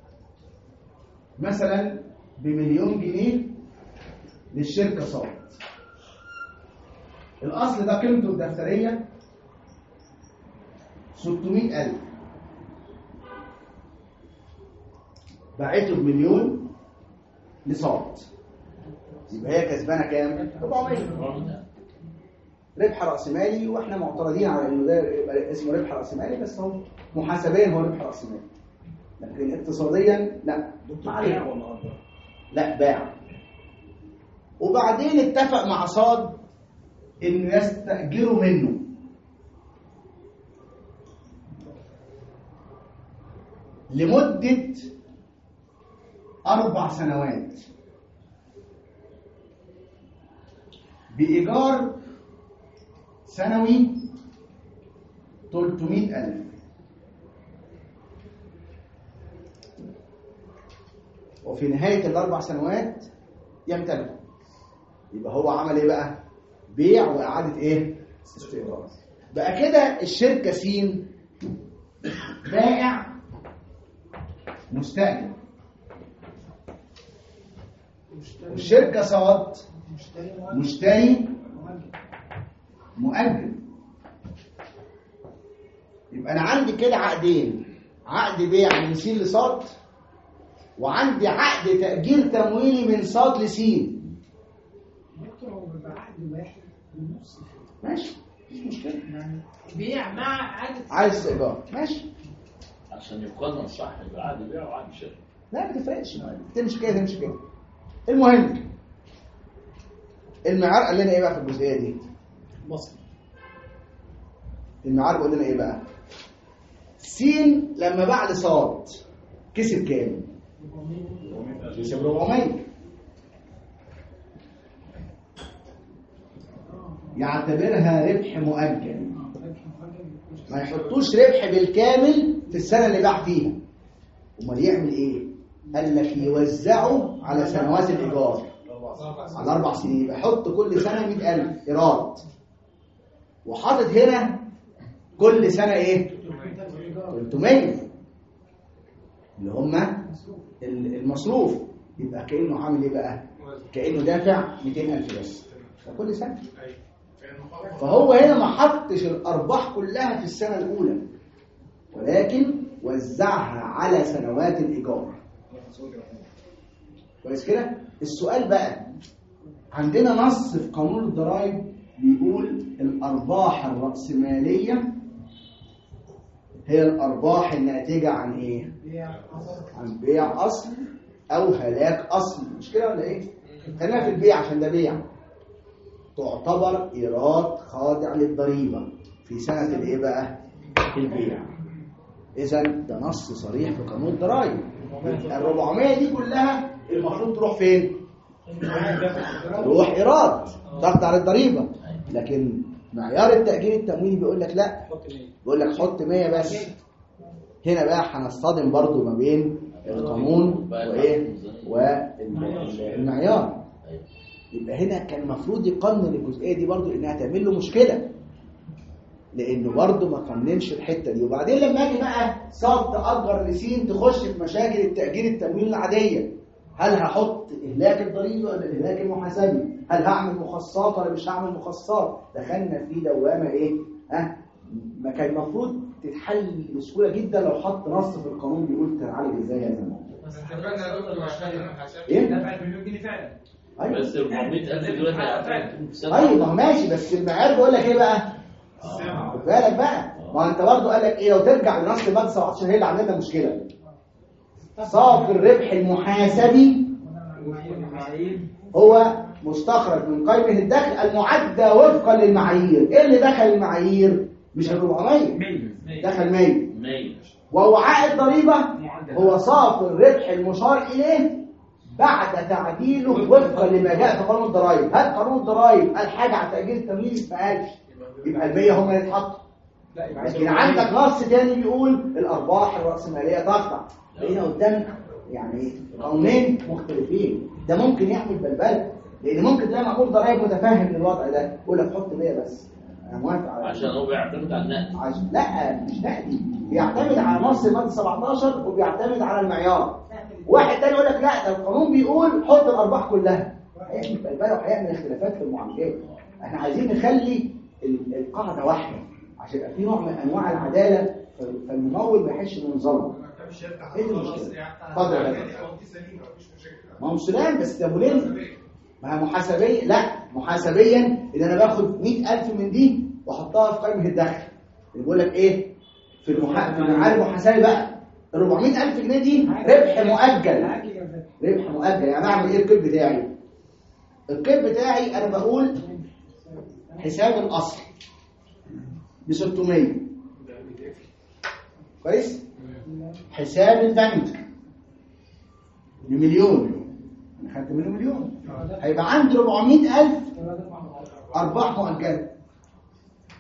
مثلا بمليون جنيه للشركة صاد. الأصل ده قيمته الدفترية ستمائة ألف، باعته بمليون لصاد، يبقى هي كسبانه كام؟ أربعمائة. ربح رأس مالي، واحنا معترضين على انه ده يبقى اسمه ربح رأس مالي، بس هو محاسبيا هو ربح رأس مالي، لكن اقتصاديا لا. باع ولا أجر؟ لا باع. وبعدين اتفق مع صاد انه يستأجروا منه لمدة أربع سنوات بإيجار سنوي ثلاثمائة ألف، وفي نهاية الأربع سنوات يمتلك. يبقى هو عمل إيه بقى؟ بيع وإعادة إيه؟ استئجار. بقى كده الشركة س بائع مستأجر، والشركة صاد مشتري مؤجر. يبقى أنا عندي كده عقدين، عقد بيع من س لصاد، وعندي عقد تأجير تمويلي من صاد لسين. دكتور هو بيبقى عقد واحد ونص ماشي مفيش مشكلة، يعني بيع مع عقد عايز استئجار ماشي عشان يقنن صح يبقى عقد بيع وعقد شراء. لا ما تفرقش، تمشي كده تمشي كده. المهم المعيار قال لنا ايه بقى في الجزئيه دي؟ مصر المعيار بيقول لنا ايه بقى؟ س لما باع لصاد كسب كام؟ كسب أربعمائة. يعتبرها ربح مؤجل، ما يحطوش ربح بالكامل في السنه اللي باع فيها. امال يعمل ايه؟ قال لك يوزعه على سنوات الايجار، على اربع سنين. يبقى يحط كل سنه مئة ألف ايراد، وحاطط هنا كل سنه ايه؟ ثلاثمائة اللي هم المصروف. يبقى كانه عامل ايه بقى؟ كانه دافع مئتين ألف بس كل سنه. فهو هنا ما حطش الارباح كلها في السنه الاولى، ولكن وزعها على سنوات الايجار. كويس كده؟ السؤال بقى، عندنا نص في قانون الضرائب بيقول الارباح الرأسمالية هي الارباح الناتجة عن ايه؟ عن بيع اصل او هلاك اصل. مش كده ولا ايه؟ خلينا في البيع عشان ده بيع. تعتبر ايراد خاضع للضريبة في سنة الايه بقى؟ البيع. اذا ده نص صريح في قانون الضرائب. ال أربعمائة دي كلها المفروض تروح فين؟ تروح ايراد تخضع للضريبة. لكن معيار التأجير التمويلي بيقول لك لا، بيقول لك حط مية بس. هنا بقى هنصطدم برضو ما بين القانون وايه والمعيار. يبقى هنا كان المفروض يقنن الجزئيه دي برضو انها تعمل له مشكله، لانه برضو ما قننش الحته دي. وبعدين لما اجي بقى صاد تأجر لسين تخش في مشاكل التأجير التمويل العاديه، هل هحط اهلاك الضريبه ولا الاهلاك المحاسبي؟ هل هعمل مخصصات ولا مش هعمل مخصصات؟ دخلنا في دوامه ايه؟ ها ما كان المفروض تتحل بسهوله جدا لو حط نص في القانون بيقول تعالج ازاي هذا الموضوع. بس اتفقنا يا دكتور عشان المحاسبه ايه؟ دفعت مليون جنيه فعلا. ايوه بس أربعمائة ألف دلوقتي هيعطيهم ايوه ما ماشي، بس المعيار بيقول لك ايه بقى؟ خد بالك بقى، ما انت برضه قال لك ايه؟ لو ترجع لنص الماده سبعتاشر هي اللي عندنا مشكله. صافي الربح المحاسبي هو مستخرج من قائمه الدخل المعدة وفقا للمعايير. ايه اللي دخل المعايير؟ مش ال أربعمائة، دخل مية. ووعاء الضريبه هو صافي الربح المشار اليه بعد تعديله وفقا لما جاء في قانون الضرائب. هل قانون الضرائب قال حاجه على تأجير التمويل؟ ما قالش. يبقى المية هم اللي اتحطوا. لكن عندك نص تاني بيقول الارباح الرأسمالية تخضع. هنا قدامك يعني قانونين مختلفين. ده ممكن يعمل بلبله، لان ممكن تلاقي مأمور ضرائب متفاهم للوضع ده يقول لك حط مية بس، انا موافق على عشان هو بيعتمد على النقد. عشان لا مش نقدي، بيعتمد على نص الماده سبعتاشر وبيعتمد على المعيار. واحد تاني يقول لك لا ده القانون بيقول حط الارباح كلها، هيعمل بلبله وهيعمل اختلافات في المعاملات. احنا عايزين نخلي القاعده واحده عشان يبقى في نوع من انواع العداله، فالممول ما يحسش انه ظلم. ايه المشكله؟ اتفضل يا فندم. ما هو مش سلام بس ده ملم. ما هي محاسبيه، لا محاسبيا ان انا باخد مئة ألف من دي واحطها في قائمه الدخل. بيقول لك ايه في المحا... في المعاد المحاسبي بقى ال أربعمائة ألف جنيه دي ربح مؤجل. ربح مؤجل يعني اعمل ايه القيد بتاعي؟ القيد بتاعي انا بقول حساب الاصل ب ستمائة كويس؟ حساب البنك بمليون، انا خدت منه مليون، هيبقى عندي أربعمائة ألف ارباح مؤجله.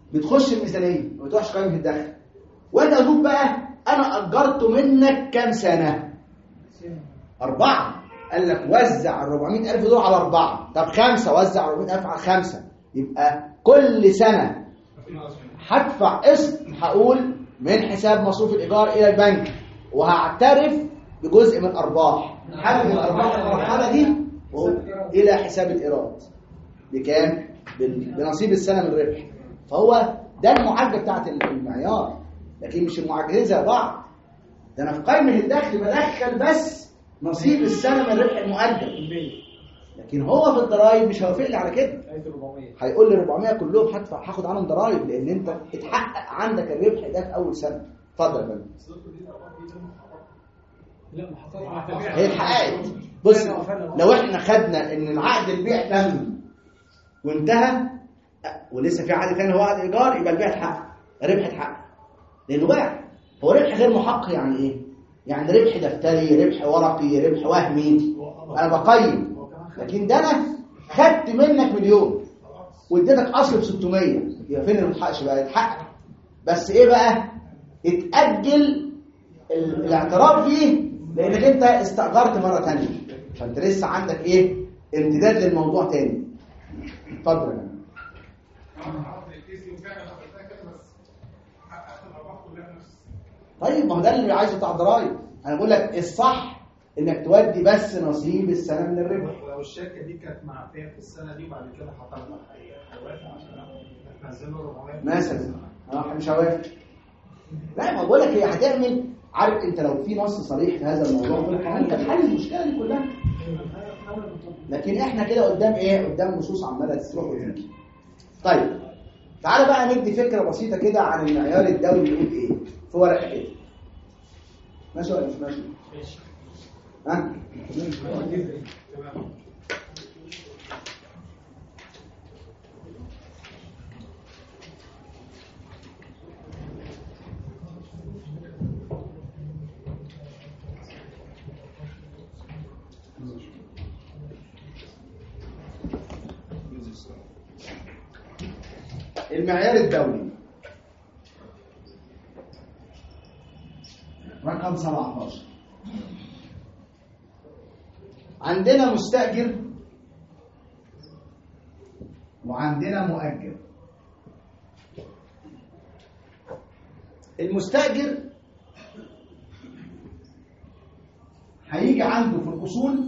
بتخش الميزانيه ما بتروحش قائمه الدخل. وانا اقول بقى انا اجرت منك كام سنه؟ اربعه. قال لك وزع ال أربعمائة ألف دول على اربعه. طب خمسه، وزع أربعمائة ألف على خمسه. يبقى كل سنه هدفع قسط، هقول من حساب مصروف الايجار الى البنك، وهعترف بجزء من ارباح. حجم الارباح المرحله دي الى حساب الايراد بكام؟ بنصيب السنه من الربح. فهو ده المعالجه بتاعت المعيار، لكن مش المعالجتين زي بعض. ده انا في قائمه الدخل بدخل بس نصيب السنه من الربح المؤجل، لكن هو في الضرايب مش هيوافق لي على كده. هيقول لي أربعمائة كلهم هدفع، هاخد عنهم ضرايب، لان انت اتحقق عندك الربح ده في اول سنه. اتفضل يا فندم. هي اتحققت. بص، لو احنا خدنا ان العقد البيع تم وانتهى ولسه في عقد ثاني هو عقد ايجار، يبقى البيع اتحقق، الربح اتحقق لانه باع. هو ربح غير محقق يعني ايه؟ يعني ربح دفتري، ربح ورقي، ربح وهمي، انا بقيم. لكن ده انا خدت منك مليون واديتك اصل ب ستمائة، يبقى فين اللي ما اتحققش بقى؟ يتحقق، بس ايه بقى؟ اتاجل الاعتراف فيه لانك انت استاجرت مره ثانيه، فانت لسه عندك ايه؟ امتداد للموضوع تاني. اتفضل يا فندم. طيب ما هو ده اللي عايزه بتاع ضرايب. انا بقول لك الصح انك تودي بس نصيب السنه من الربح. ولو الشركه دي كانت معفيه في السنه دي وبعد كده هتطلع هيوافق عشان تنزله أربعمائة مثلا؟ اه مش هوافق. لا ما بقول لك هي هتعمل، عارف انت لو في نص صريح في هذا الموضوع بقول لك انت تحل المشكله دي كلها. لكن احنا كده قدام ايه؟ قدام نصوص عماله تروح وتيجي. طيب تعالى بقى ندي فكره بسيطه كده عن المعيار الدولي بيقول ايه في ورقه كده. ماشي ولا مش ماشي؟ ماشي. ها؟ تمام. المعيار الدولي رقم سبعة عشر. عندنا مستأجر وعندنا مؤجر. المستأجر هيجي عنده في الأصول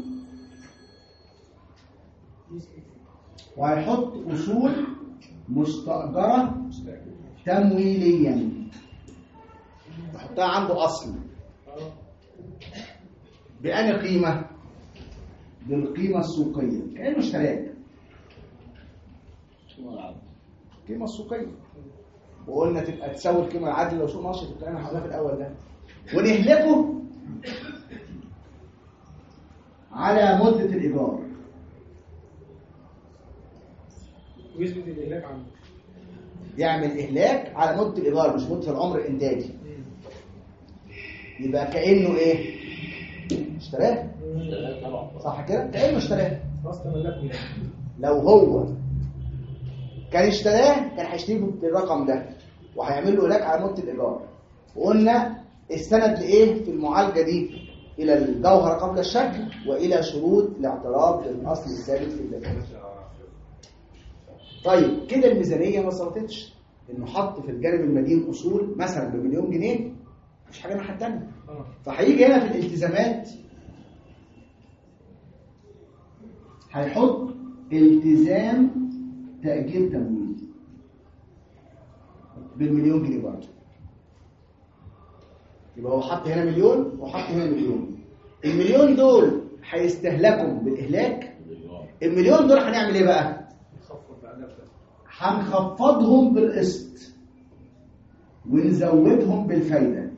وهيحط أصول مستأجرة تمويليا، يحطها عنده أصل بأني قيمة؟ بالقيمة السوقية، كأنه اشتراك القيمة السوقية، وقلنا تبقى تساوي القيمة العادلة لو سوق نشط الكلام اللي في الأول ده، ونهلكه على مدة الإيجار ويثبت الإهلاك عنه، يعمل إهلاك على مدة الإيجار مش مدة العمر الإنتاجي. يبقى كأنه إيه؟ اشتراه. صح كده؟ كأنه اشتراه. لو هو كان اشتراه كان هيشتريه بالرقم ده وهيعمل له إهلاك على مدة الإيجار. وقلنا السند لإيه في المعالجة دي؟ إلى الجوهر قبل الشكل وإلى شروط الاعتراف بالأصل الثابت في الدفع. طيب كده الميزانية ما صرفتش، إنه حط في الجانب المدين أصول مثلا بمليون جنيه، مش حاجة ناحية تانية. فهيجي هنا في الالتزامات هيحط التزام تأجير تمويل بالمليون جنيه برضه. يبقى هو حط هنا مليون وحط هنا مليون. المليون دول هيستهلكوا بالإهلاك. المليون دول هنعمل إيه بقى؟ هنخفضهم بالقسط ونزودهم بالفايدة.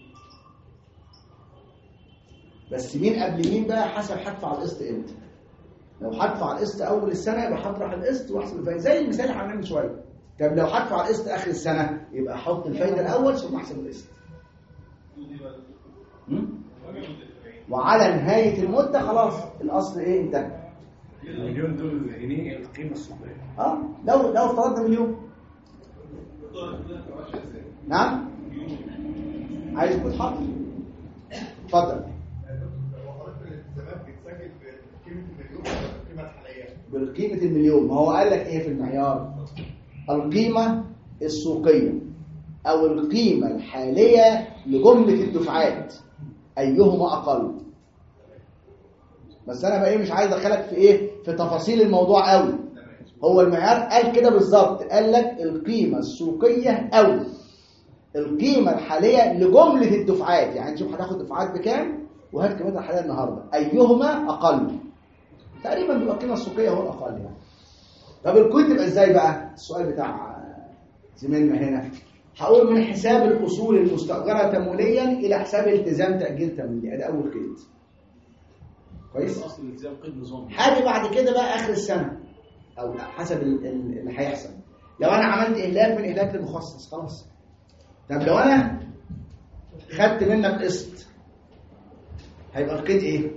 بس مين قبل مين بقى؟ حسب هدفع القسط امتى. لو هدفع القسط اول السنه يبقى هطرح القسط واحسب الفايده زي المثال اللي هنعمل شويه. طب لو هدفع القسط اخر السنه يبقى احط الفايده الاول ثم احسب القسط. وعلى نهايه المده خلاص الاصل ايه انتهى. المليون دول جنيه القيمه السوقيه. اه لو لو افترضنا مليون نعم عايز كود حاضر اتفضل. بالقيمة المليون. ما هو قال لك ايه في المعيار؟ القيمة السوقية او القيمة الحالية لجملة الدفعات ايهما اقل. بس انا بقى ايه مش عايز ادخلك في ايه في تفاصيل الموضوع قوي. هو المعيار قال كده بالظبط، قال لك القيمة السوقية او القيمة الحالية لجملة الدفعات. يعني شوف هتاخد دفعات بكام وهات قيمتها الحالية النهارده ايهما اقل. تقريبا بيبقى القيمة السوقية هو الاقل يعني. طب الكود تبقى ازاي بقى؟ السؤال بتاع زميلنا هنا. هقول من حساب الاصول المستأجرة تمويليا الى حساب التزام تأجير تمويلي. ادي اول قيد. كويس؟ اصل الالتزام قيد نظامي. حاجه بعد كده بقى اخر السنه او حسب اللي هيحصل. لو انا عملت اهلاك من اهلاك للمخصص خلاص. طب لو انا خدت منك قسط هيبقى القيد ايه؟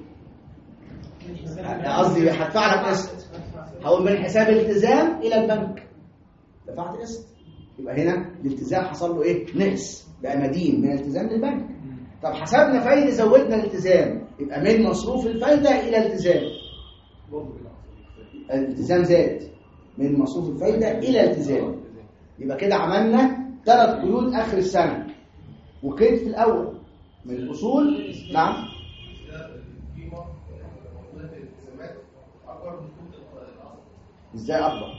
قصدي هدفع لك قسط. هقول من حساب الالتزام الى البنك دفعت قسط. يبقى هنا الالتزام حصل له ايه؟ نقص بقى مدين من الالتزام للبنك. طب حسبنا فايده زودنا الالتزام يبقى من مصروف الفايده الى التزام. الالتزام زاد من مصروف الفايده الى التزام. يبقى كده عملنا ثلاث قيود اخر السنه وقيد في الاول من الاصول. نعم ازاي اكبر؟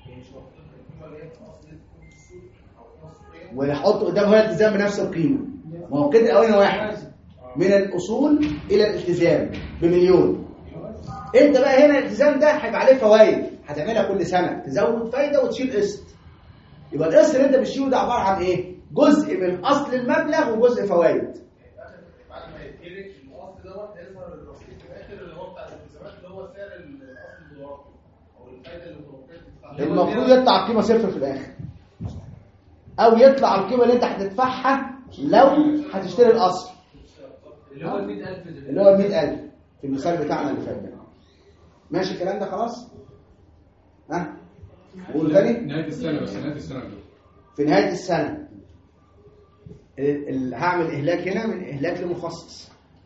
ونحط قدام هنا الالتزام بنفس القيمه. ما هو كده الاولاني واحد من الاصول الى الالتزام بمليون. انت بقى هنا الالتزام ده هيبقى عليه فوائد هتعملها كل سنه تزود فايده وتشيل قسط. يبقى القسط اللي انت بتشيله ده عباره عن ايه؟ جزء من اصل المبلغ وجزء فوائد. بعد ما يتكرك الاصل دوت هيظهر الرصيد في الاخر اللي هو بتاع الالتزامات اللي هو سعر الاصل الدولار او الفايده اللي متوقعه. المفروض يطلع القيمه صفر في الاخر او يطلع القيمه اللي انت هتدفعها لو هتشتري الاصل اللي هو ال مئة ألف اللي هو ال مئة ألف في المثال بتاعنا اللي فات ده. ماشي الكلام ده خلاص؟ ها؟ قول تاني؟ نهاية السنة بس نهاية السنة في نهاية السنة ال- ال- هعمل إهلاك هنا من إهلاك لمخصص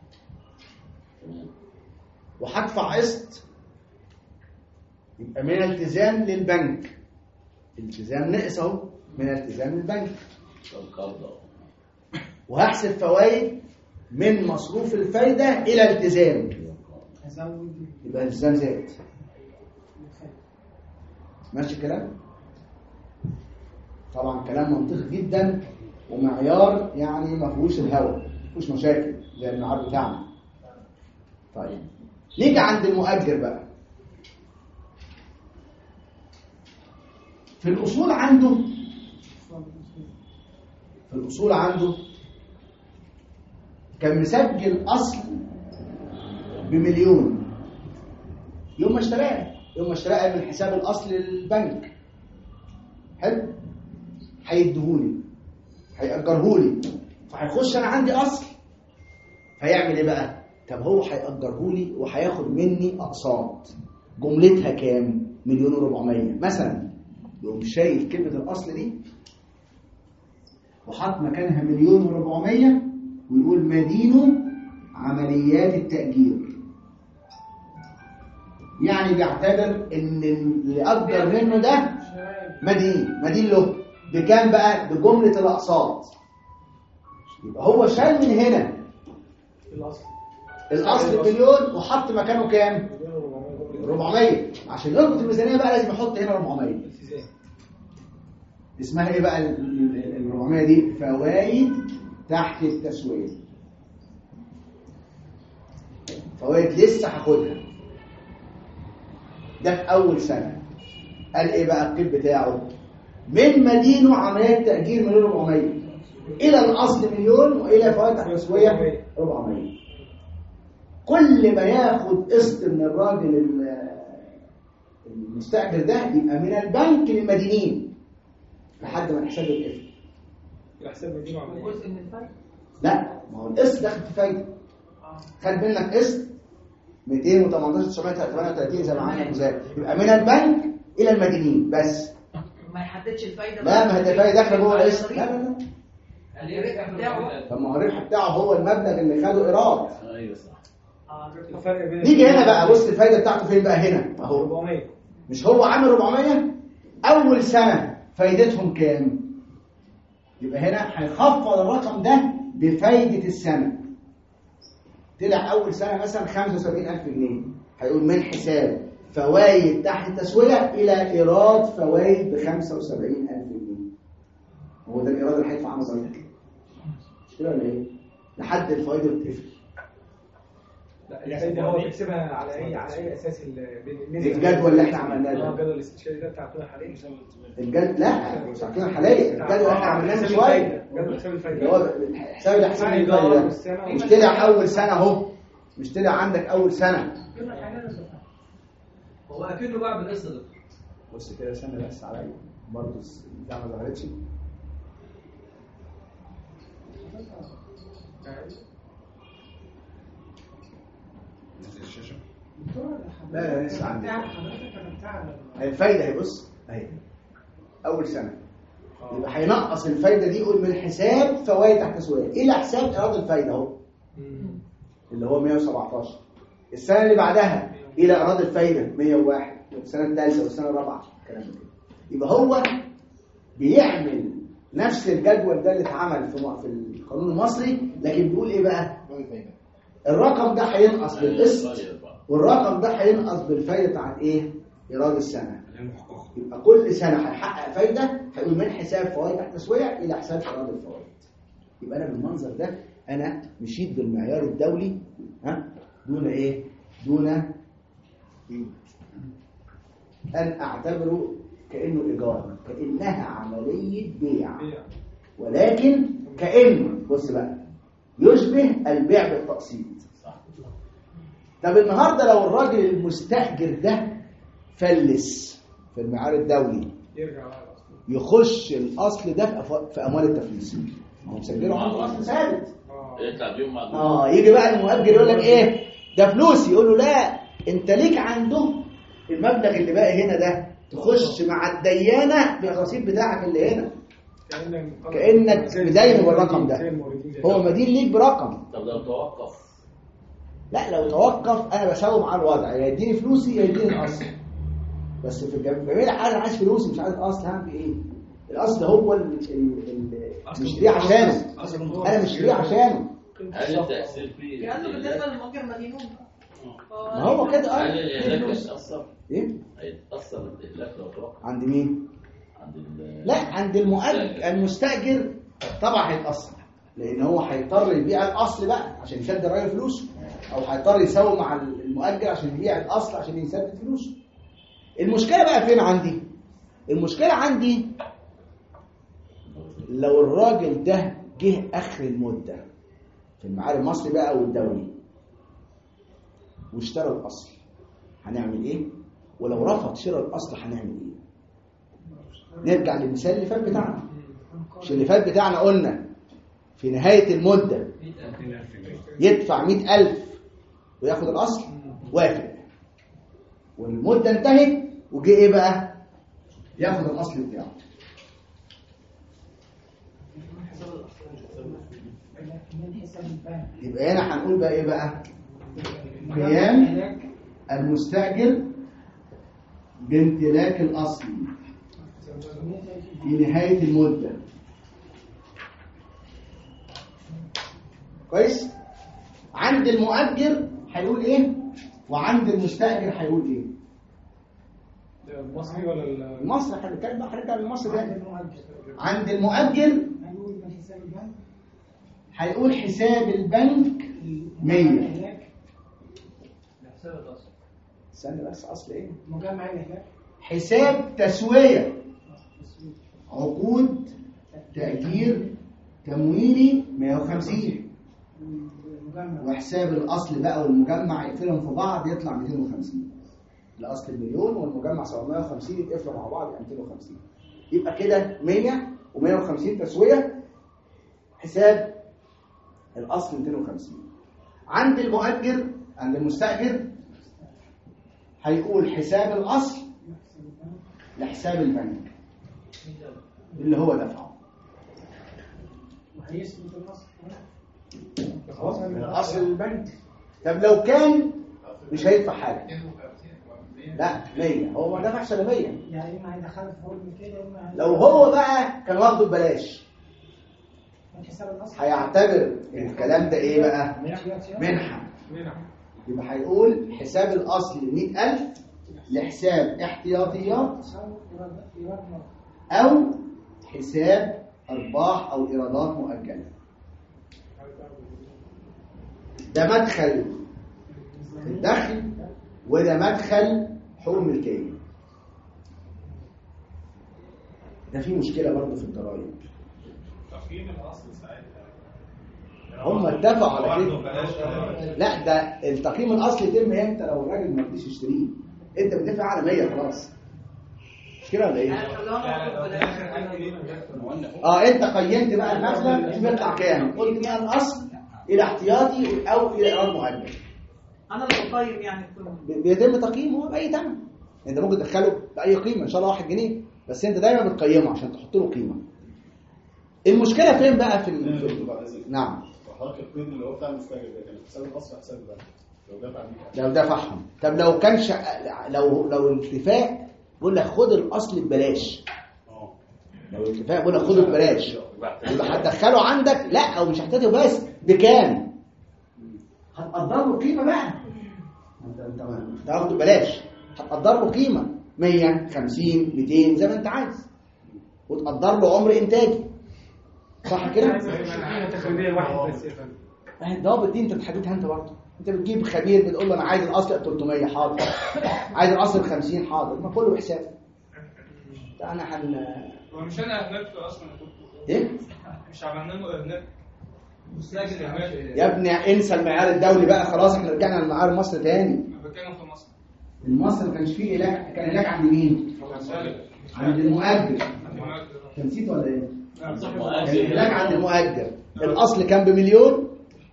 وهدفع قسط يبقى من التزام للبنك. التزام نقص اهو من التزام للبنك. وهحسب فوائد من مصروف الفايدة إلى التزام يبقى الالتزام زاد. ماشي الكلام؟ طبعا كلام منطقي جدا ومعيار يعني ما فيهوش الهوى ما فيهوش مشاكل زي المعيار بتاعنا. طيب نيجي عند المؤجر بقى. في الأصول عنده في الأصول عنده كان مسجل أصل بمليون يوم ما اشتراه يوم ما اشتراه من حساب الأصل للبنك. حلو؟ هيديهولي هيأجرهولي فهيخش أنا عندي أصل فيعمل إيه بقى؟ طب هو هيأجرهولي وهياخد مني أقساط جملتها كام؟ مليون وربعمية مثلا. يقوم شايل كلمة الأصل دي وحط مكانها مليون وربعمية ويقول مدينه عمليات التأجير. يعني بيعتبر ان اللي أجر منه ده مدين مدين له بكام بقى؟ بجملة الأقساط. يبقى هو شال من هنا الأصل الأصل مليون وحط مكانه كام؟ أربعمية. عشان يربط الميزانية بقى لازم يحط هنا أربعمية. اسمها ايه بقى ال أربعمية دي؟ فوائد تحت التسوية. فوائد لسه هاخدها. ده في اول سنه. قال ايه بقى القيد بتاعه؟ من مدينه عمليات تأجير مليون أربعمية الى الاصل مليون والى فوائد تحت التسوية أربعمية. كل ما ياخد قسط من الراجل المستأجر ده يبقى من البنك للمدينين لحد ما الحساب يتقفل. الحساب مدينه عمليه جزء من الفرق. لا ما هو القسط داخل في فايده. خد منك قسط مئتين وتمنتاشر تسعمية تمنية وتلاتين زي ما عملنا مزاد يبقى من البنك الى المدينين بس. ما يحددش الفايده لا، ما هي الفايده داخله جوه الاسم. لا لا لا، الربح بتاعه. طب ما هو الربح بتاعه هو المبلغ اللي خده ايراد. ايوه صح. الفرق بين نيجي هنا بقى، بص الفايده بتاعته فين بقى هنا اهو. أربعمية. مش هو عامل أربعمية؟ اول سنه فايدتهم كام؟ يبقى هنا هيخفض الرقم ده بفايده السنه. طلع اول سنه مثلا خمسة وسبعين ألف جنيه، هيقول من حساب فوائد تحت التسويه الى ايراد فوائد ب خمسة وسبعين ألف جنيه. هو ده الايراد اللي هيدفع عنه ضريبه. مش كده ولا ايه؟ لحد الفوائد بتقفل. لا الفايده هو بيحسبها على اي على اي اساس الجدول اللي احنا عملناه ده. اه الجدول الاستشاري ده بتاع القيمه الحاليه. الجدول لا مش بتاع القيمه الحاليه، الجدول اللي احنا عملناه من شويه. جدول حساب الفايده اللي هو حساب ده حساب الفايده. مش طلع اول سنه اهو. مش طلع عندك اول سنه. هو اكنه بقى بالقصه ده. بص كده سنه بس عليا برضه البتاع ما ظهرتش. لا لا لسه عندي الفايده اهي. بص اهي اول سنه يبقى هينقص الفايده دي، يقول من حساب فوائد تحت تسويه الى حساب ايراد الفايده اهو اللي هو مية وسبعتاشر. السنه اللي بعدها الى ايراد الفايده مية وواحد، السنه الثالثه والسنه الرابعه الكلام ده. يبقى هو بيعمل نفس الجدول ده اللي اتعمل في في القانون المصري، لكن بيقول ايه بقى؟ الرقم ده هينقص بالقسط والرقم ده هينقص بالفايده بتاعت ايه؟ ايراد السنه. يبقى كل سنه هيحقق فايده، هيقول من حساب فوائد تحت تسويه الى حساب ايراد الفوائد. يبقى انا بالمنظر ده انا مشيت بالمعيار الدولي، ها، دون ايه؟ دون ان اعتبره كانه ايجار، كانها عمليه بيع، ولكن كانه بص بقى يشبه البيع بالتقسيط. طب النهارده لو الراجل المستأجر ده فلس في المعيار الدولي، يخش الاصل ده في اموال التفليس. هو مسجله عنده اصل ثابت، يطلع بيهم مع اه يجي بقى المؤجر يقول لك ايه ده فلوسي، يقول له لا انت ليك عنده المبلغ اللي باقي هنا ده، تخش مع الديانه بالرصيد بتاعك اللي هنا كانك بداينه بالرقم ده، هو مدين ليك برقم. طب لو توقف؟ لا لو توقف انا بساوي معاه الوضع، يا يديني فلوسي يا يديني الاصل. بس في جميع الحالات انا عايز فلوسي مش عايز الاصل. هعمل ايه؟ الاصل هو اللي مشتريه عشانه، انا مشتريه عشانه. هل التأثير فيه كأنه بالنسبه للمؤجر مدينون. ما هو كده اه. هل الإهلاك هيتأثر؟ ايه؟ هيتأثر الإهلاك لو توقف؟ عند مين؟ عند ال لا عند المؤجر المستأجر طبعا هيتأثر، لأن هو هيضطر يبيع الأصل بقى عشان يسدد الراجل فلوسه، أو هيضطر يساوي مع المؤجر عشان يبيع الأصل عشان يسدد فلوسه. المشكلة بقى فين عندي؟ المشكلة عندي لو الراجل ده جه آخر المدة في المعارف المصري بقى أو الدولي واشترى الأصل، هنعمل إيه؟ ولو رفض شراء الأصل هنعمل إيه؟ نرجع للمثال اللي فات بتاعنا. مش اللي فات بتاعنا قلنا في نهاية المدة يدفع مئة ألف وياخد الأصل، وافق، والمدة انتهت وجه إيه بقى؟ ياخد الأصل بتاعه. يبقى هنا هنقول بقى إيه بقى؟ قيام المستأجر بامتلاك الأصل في نهاية المدة. كويس؟ عند المؤجر هيقول ايه وعند المستأجر هيقول ايه؟ المصري ولا المصري؟ هنتكلم بقى هنرجع للمصري ده. عند المؤجر هيقول حساب البنك مية. استنى بس، اصل ايه؟ مجمع الاهلاك حساب تسوية عقود تأجير تمويلي مية وخمسين، وحساب الأصل بقى والمجمع يقفلهم في بعض يطلع مئتين وخمسين. الأصل المليون والمجمع سوا مية وخمسين يتقفلوا مع بعض يبقى مئتين وخمسين. يبقى كده مية ومية وخمسين تسوية، حساب الأصل مئتين وخمسين. عند المؤجر عند المستأجر هيقول حساب الأصل لحساب البنك اللي هو دفعه وهيثبت الأصل خلاص من اصل البنك. طب لو كان مش هيدفع حاجه، لا مية، هو ما دفعش الا مية. يعني إما هيدخله في حكم كده إما لو هو بقى كان واخده ببلاش من حساب الأصل هيعتبر الكلام ده ايه بقى؟ منحه. يبقى هيقول حساب الاصل مئة ألف لحساب احتياطيات او حساب ارباح او ايرادات مؤجله. ده مدخل الدخل وده مدخل حقوق الملكيه. ده في مشكله برضه في الضرائب. تقييم الاصل ساعتها هم اتفقوا على كده. لا ده التقييم الاصلي يتم امتى؟ لو الراجل ما رضيش يشتريه، انت بتدفع على مية خلاص. مش كده ولا ايه؟ اه انت قيمت بقى المبلغ شوف يطلع كام، قلت بقى الاصل الى احتياطي او الى ايراد مؤجل. انا اللي بقيم يعني ب- بيتم تقييمه باي ثمن. انت ممكن تدخله باي قيمه ان شاء الله واحد جنيه، بس انت دايما بتقيمه عشان تحط له قيمه. المشكله فين بقى في, ال... في ال... نعم حضرتك القيد اللي هو بتاع المستاجر ده كان حساب الاصل حساب البنك لو دفع مية. لو دفعهم. طب لو كان ش... لو لو الاتفاق بيقول لك خد الاصل ببلاش، اه لو الاتفاق بيقول لك خده ببلاش يبقى هتدخله عندك، لا او مش هتدخله بس بكام؟ هتقدر له قيمه بقى. انت انت هتاخده ببلاش هتقدر له قيمه مية خمسين مئتين زي ما انت عايز، وتقدر له عمر انتاجي، صح كده؟ قيمه تخريبيه واحد بس يا فندم. اهي الضوابط دي انت بتحددها انت برضه. انت بتجيب خبير بتقول له انا عايز الاصل ثلاثمية حاضر، عايز الاصل خمسين حاضر، ما كله بحساب. ده انا هن هو مش انا اهملت اصلا ايه؟ مش عملنا له اهمال مستاجر اهمال. يا ابني انسى المعيار الدولي بقى خلاص، احنا رجعنا للمعيار مصر تاني. انا بتكلم في مصر. المصر ما كانش فيه علاج، كان علاج عند مين؟ عند المؤجر. انت نسيت ولا ايه؟ كان علاج عند المؤجر. الاصل كان بمليون،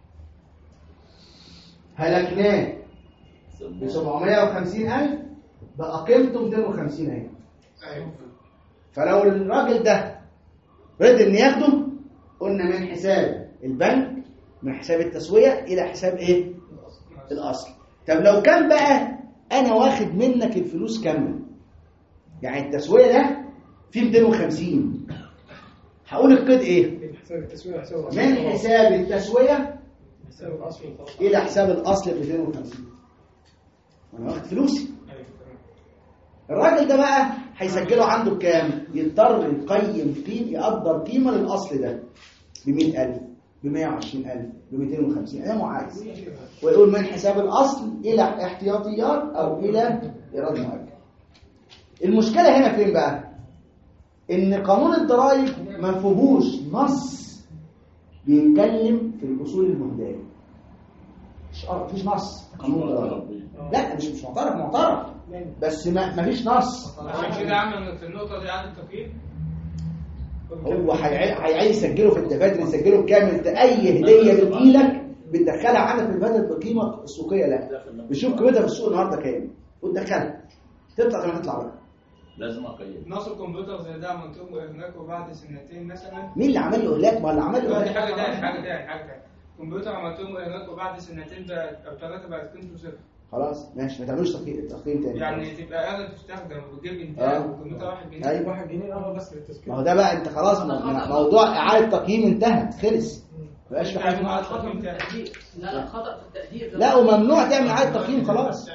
هلكناه ب سبعمية وخمسين ألف، بقى قيمته مئتين وخمسين ألف. ايوه. فلو الراجل ده رضي ان ياخده، قلنا من حساب البنك من حساب التسوية الى حساب ايه؟ الاصل. طب لو كان بقى انا واخد منك الفلوس كامله، يعني التسوية ده فيه مئتين وخمسين، هقول القيد ايه؟ حساب التسويه حساب من حساب التسوية حساب الاصل الى حساب الاصل مئتين وخمسين، وانا واخد فلوسي. الراجل ده بقى هيسجله عنده بكام؟ يضطر يقيم قيمه، يقدر قيمه للاصل ده ب مئة ألف، ب مئة وعشرين ألف، ب مئتين وخمسين زي ما عايز، ويقول من حساب الاصل الى احتياطيات او الى ايراد مؤجل. المشكله هنا فين بقى؟ ان قانون الضرائب ما فيهوش نص بيتكلم في الاصول المهداه. مش مفيش نص قانون الضرائب. لا مش مش معترف، معترف بس ما مفيش نص. عشان كده عمل في النقطه دي اعاده تقييم. هو هيعيد يسجله في الدفاتر، يسجله بكامل. اي هديه بتجيلك بتدخلها عندك في الدفاتر بقيمه السوقيه، لا بتشوف قيمتها في السوق النهارده كام وتدخلها، تطلع زي ما تطلع بقى. لازم اقيم. نصب كمبيوتر زي ده عملتهم هناك وبعد سنتين مثلا. مين اللي عمل له اهلاك؟ ما اللي عمل له دي حاجه تاني، حاجه تاني، حاجه تاني. كمبيوتر عملتهم هناك وبعد سنتين بقت او ثلاثه بقت قيمته صفر. خلاص ماشي، ما تعملوش تقييم تقييم تاني. يعني تبقى آلة تستخدم وتجيب آه. انتاج والكمبيوتر واحد جنيه. أيوة. واحد جنيه اه بس للتسكير. ما هو ده بقى انت خلاص موضوع اعاده تقييم انتهت خلص، ما بقاش في حاجه اسمها خطأ في التقدير. لا خطأ في التقدير. لا، وممنوع تعمل اعاده تقييم خلاص.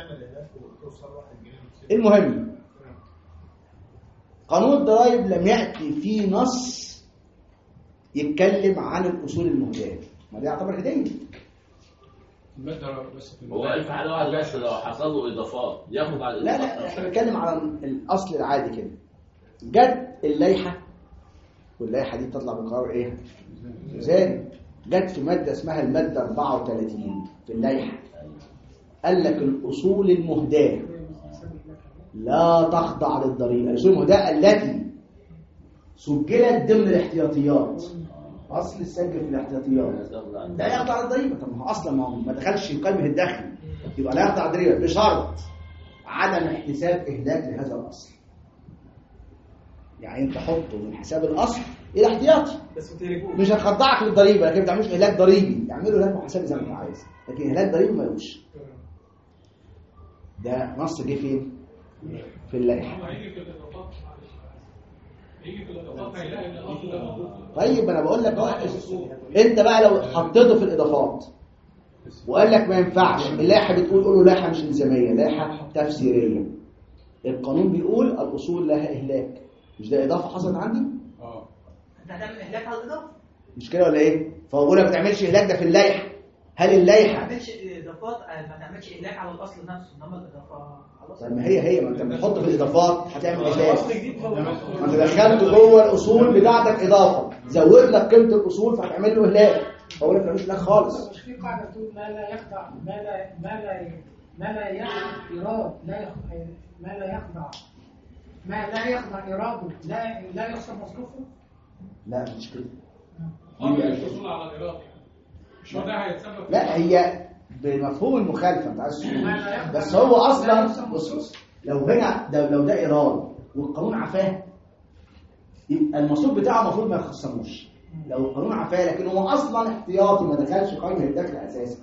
المهم قانون الضرائب لم ياتي فيه نص يتكلم عن الاصول المهداه، ما ده يعتبر هديه. هو في حاله واحده بس لو حصل له اضافات ياخد على لا لا احنا بنتكلم على الاصل العادي كده. جت اللائحه، واللائحه دي بتطلع بقرار ايه؟ زي جت في ماده اسمها الماده أربعة وثلاثين في اللائحه، قال لك الاصول المهداه لا تخضع للضريبه. الاصول المهداه التي سجلت ضمن الاحتياطيات، اصل السجل في الاحتياطيات لا يخضع للضريبه. طب ما هو اصلا ما, ما دخلش قائمه الدخل، يبقى لا يخضع للضريبه بشرط عدم احتساب اهلاك لهذا الاصل. يعني انت حطه من حساب الاصل الى احتياطي، بس ما تهلكوش. مش هتخضعك للضريبه، لكن ما تعملوش اهلاك ضريبي، يعملوا اهلاك محاسبي زي ما انت عايز، لكن اهلاك ضريبي ما يلوش. ده نص جه فين؟ في اللائحه. هيجي في الاضافات، معلش هيجي في الاضافات هيلاقي ان الاصل ده موجود. طيب انا بقول لك اهو، انت بقى لو حطيته في الاضافات وقال لك ما ينفعش، اللائحه بتقول قول له لائحه مش الزاميه، لائحه تفسيريه. القانون بيقول الاصول لها اهلاك، مش ده اضافه حصلت عندي؟ اه انت هتعمل اهلاك على الاضافه، مش كده ولا ايه؟ فهو بيقول لك ما تعملش اهلاك ده في اللائحه. هل اللائحه ما تعملش اضافات، ما تعملش اهلاك على الاصل نفسه، انما الاضافه خلاص. طب ما هي هي ما انت بتحط في الاضافات هتعمل اهلاك، ما انت دخلت جوه الاصول بتاعتك اضافه، زود لك قيمه الاصول فهتعمل له اهلاك. بقول لك مش اهلاك خالص. مش في قاعده تقول ما لا يخضع ما لا ما لا ما لا يخضع ايراد لا يخضع ما لا يخضع ما لا يخضع ايراده لا لا يحسب مصروفه؟ لا مش كده. خرج الحصول على الايراد مش هو ده هيتسبب. لا هي بمفهوم المخالفه انت عايز تقول، بس هو اصلا بص بص لو هنا ده لو ده ايراد والقانون عفاه يبقى المصروف بتاعه المفروض ما يخصموش. لو القانون عفاه لكن هو اصلا احتياطي ما دخلش قائمه الدخل اساسا،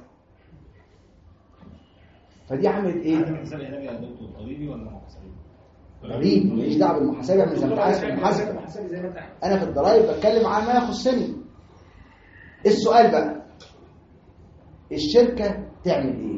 فدي عملت ايه؟ الحساب يحتاج يا دكتور ضريبي ولا محاسبي؟ ضريبي، ماليش دعوه بالمحاسبه، اعمل زي ما انت عايز في المحاسبه. انا في الضرايب بتكلم عن ما يخصني. السؤال بقى الشركه تعمل ايه؟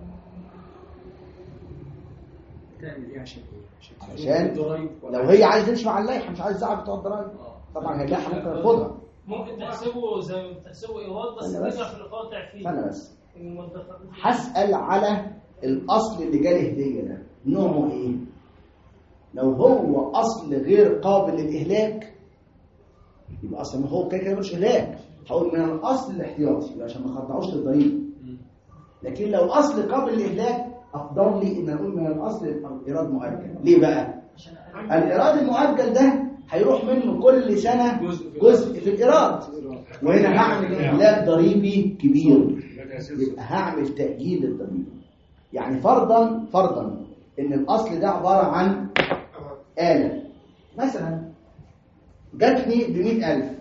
تعمل ايه عشان عشان لو هي عايزه تمشي مع اللائحه مش عايز تزعل بتوع الضرايب، طبعا هي اللائحه ممكن تاخدها. ممكن تحسبه زي ما بتحسبه ايراد بس ترجع في القاطع فيه. استنى بس هسأل على الاصل اللي جالي هديه ده نوعه ايه؟ لو هو اصل غير قابل للاهلاك يبقى اصلا هو كده كده مش اهلاك، هقول من الاصل الاحتياطي عشان ما اخضعوش للضريبه. لكن لو اصل قابل للاهلاك افضل لي ان اقول من الاصل الايراد مؤجل. ليه بقى؟ الايراد المؤجل ده هيروح منه كل سنه جزء في الايراد، وهنا هعمل اهلاك ضريبي كبير، يبقى هعمل تاجيل للضريبه. يعني فرضا فرضا ان الاصل ده عباره عن آلة مثلا جاتني ب مئة ألف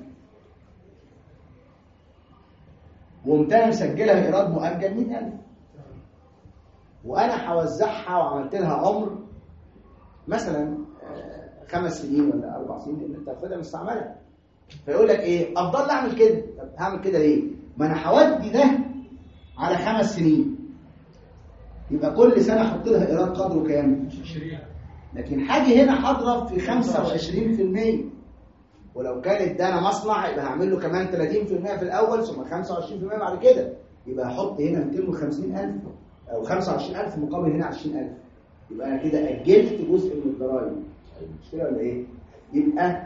وقمت انا مسجلها ايراد مؤجل مئة ألف، وانا هوزعها وعملت لها عمر مثلا خمس سنين ولا اربع سنين لان انت هتاخدها مستعمله، فيقول لك ايه افضل اعمل كده. طب هعمل كده ليه؟ ما انا هودي ده على خمس سنين يبقى كل سنه احط لها ايراد قدره كام؟ لكن حاجه هنا هضرب في خمسة وعشرين بالمية، ولو كانت ده انا مصنع يبقى هعمل له كمان ثلاثين بالمية في الاول ثم خمسة وعشرين بالمية بعد كده، يبقى احط هنا مئتين وخمسين ألف او خمسة وعشرين ألف مقابل هنا عشرين ألف، يبقى انا كده اجلت جزء من الضرائب. مش كده ولا ايه؟ يبقى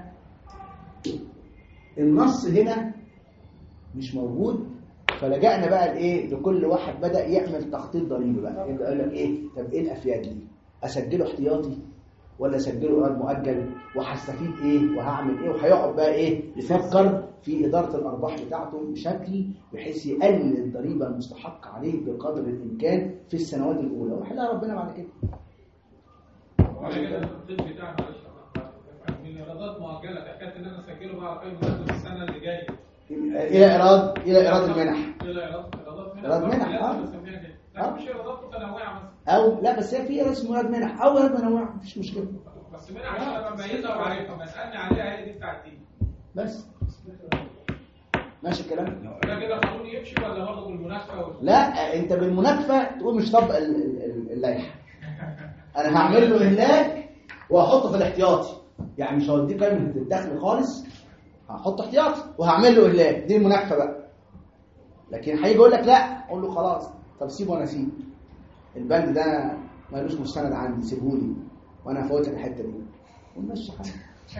النص هنا مش موجود، فلجأنا بقى لايه؟ لكل واحد بدأ يعمل تخطيط ضريبي بقى، يبقى يقول لك ايه؟ طب ايه الافياد دي؟ اسجله احتياطي ولا اسجله ايراد مؤجل؟ وهستفيد ايه؟ وهعمل ايه؟ وهيقعد بقى ايه؟ يفكر في اداره الارباح بتاعته بشكل بحيث يقلل الضريبه المستحقه عليه بقدر الامكان في السنوات الاولى، ويحلها ربنا بعد كده. وعلى كده التخطيط بتاعنا معلش من ايرادات مؤجله تحتاج ان انا اسجله بقى قيمه مثلا السنه اللي جايه الى ايراد الى ايراد المنح الى ايراد ايرادات منح ايراد منح اه لا مش ايرادات متنوعه مثلا او لا بس هي في ايراد اسمه ايراد منح او ايراد متنوعه مفيش مشكله، بس منح عشان ابقى مميزها وعارفها ما اسالني عليها هي دي بتاعت دي بس ماشي الكلام ده كده قانون يمشي ولا برضه بالمناسبه؟ لا انت بالمناسبه تقول مش طبق اللائحه، انا هعمل له اهلاك وهحطه في الاحتياطي، يعني مش هوديه قيمه الدخل خالص، هحط احتياطي وهعمل له اهلاك، دي المناقشه بقى. لكن هيجي يقول لك لا، اقول له خلاص طب سيبه وانا اسيب البند ده مالوش مستند عندي، سيبه لي وانا هفوت الحته دي ونمشي حالنا.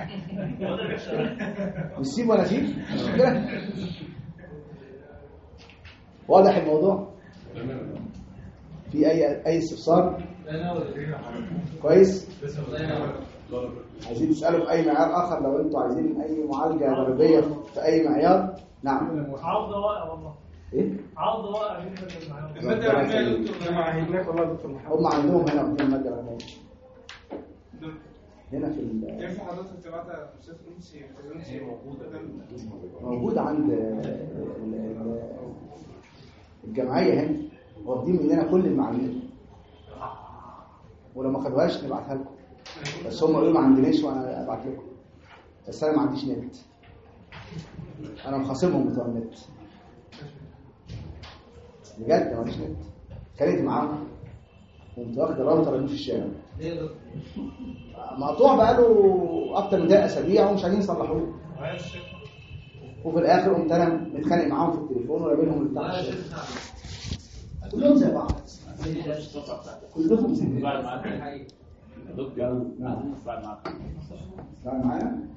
مش سيبه وانا اسيب كده. واضح الموضوع؟ في اي اي استفسار؟ كويس؟ عايزين تسالوا في اي معيار اخر لو انتوا عايزين اي معالجه ضريبيه في اي معيار؟ نعم. عرض واقع والله. ايه؟ عرض واقع بالنسبه للمعيار. الماده العلميه دكتور ما عهدناك والله دكتور محمد. هم عندهم هنا في الماده العلميه. هنا في ينفع حضرتك تبعتها في صفر امسي امسي موجوده موجود عند الجمعيه هنا، واخدين مننا كل المعلومات، ولو ما خدوهاش نبعتها لكم، بس هم قالوا ما عندناش وانا ابعت لكم، بس انا ما عنديش نت، انا مخاصمهم بتوع النت بجد، ما عنديش نت، كانت معاهم كنت واخد الراوتر اللي في الشارع مقطوع بقاله اكتر من ده اسابيع ومش عايزين يصلحوه، وفي الاخر قمت انا متخانق معاهم في التليفون ورامينهم اللي بتاع الشارع كلهم زي بعض، كلهم زي بعض. بعد معاك بعد معاك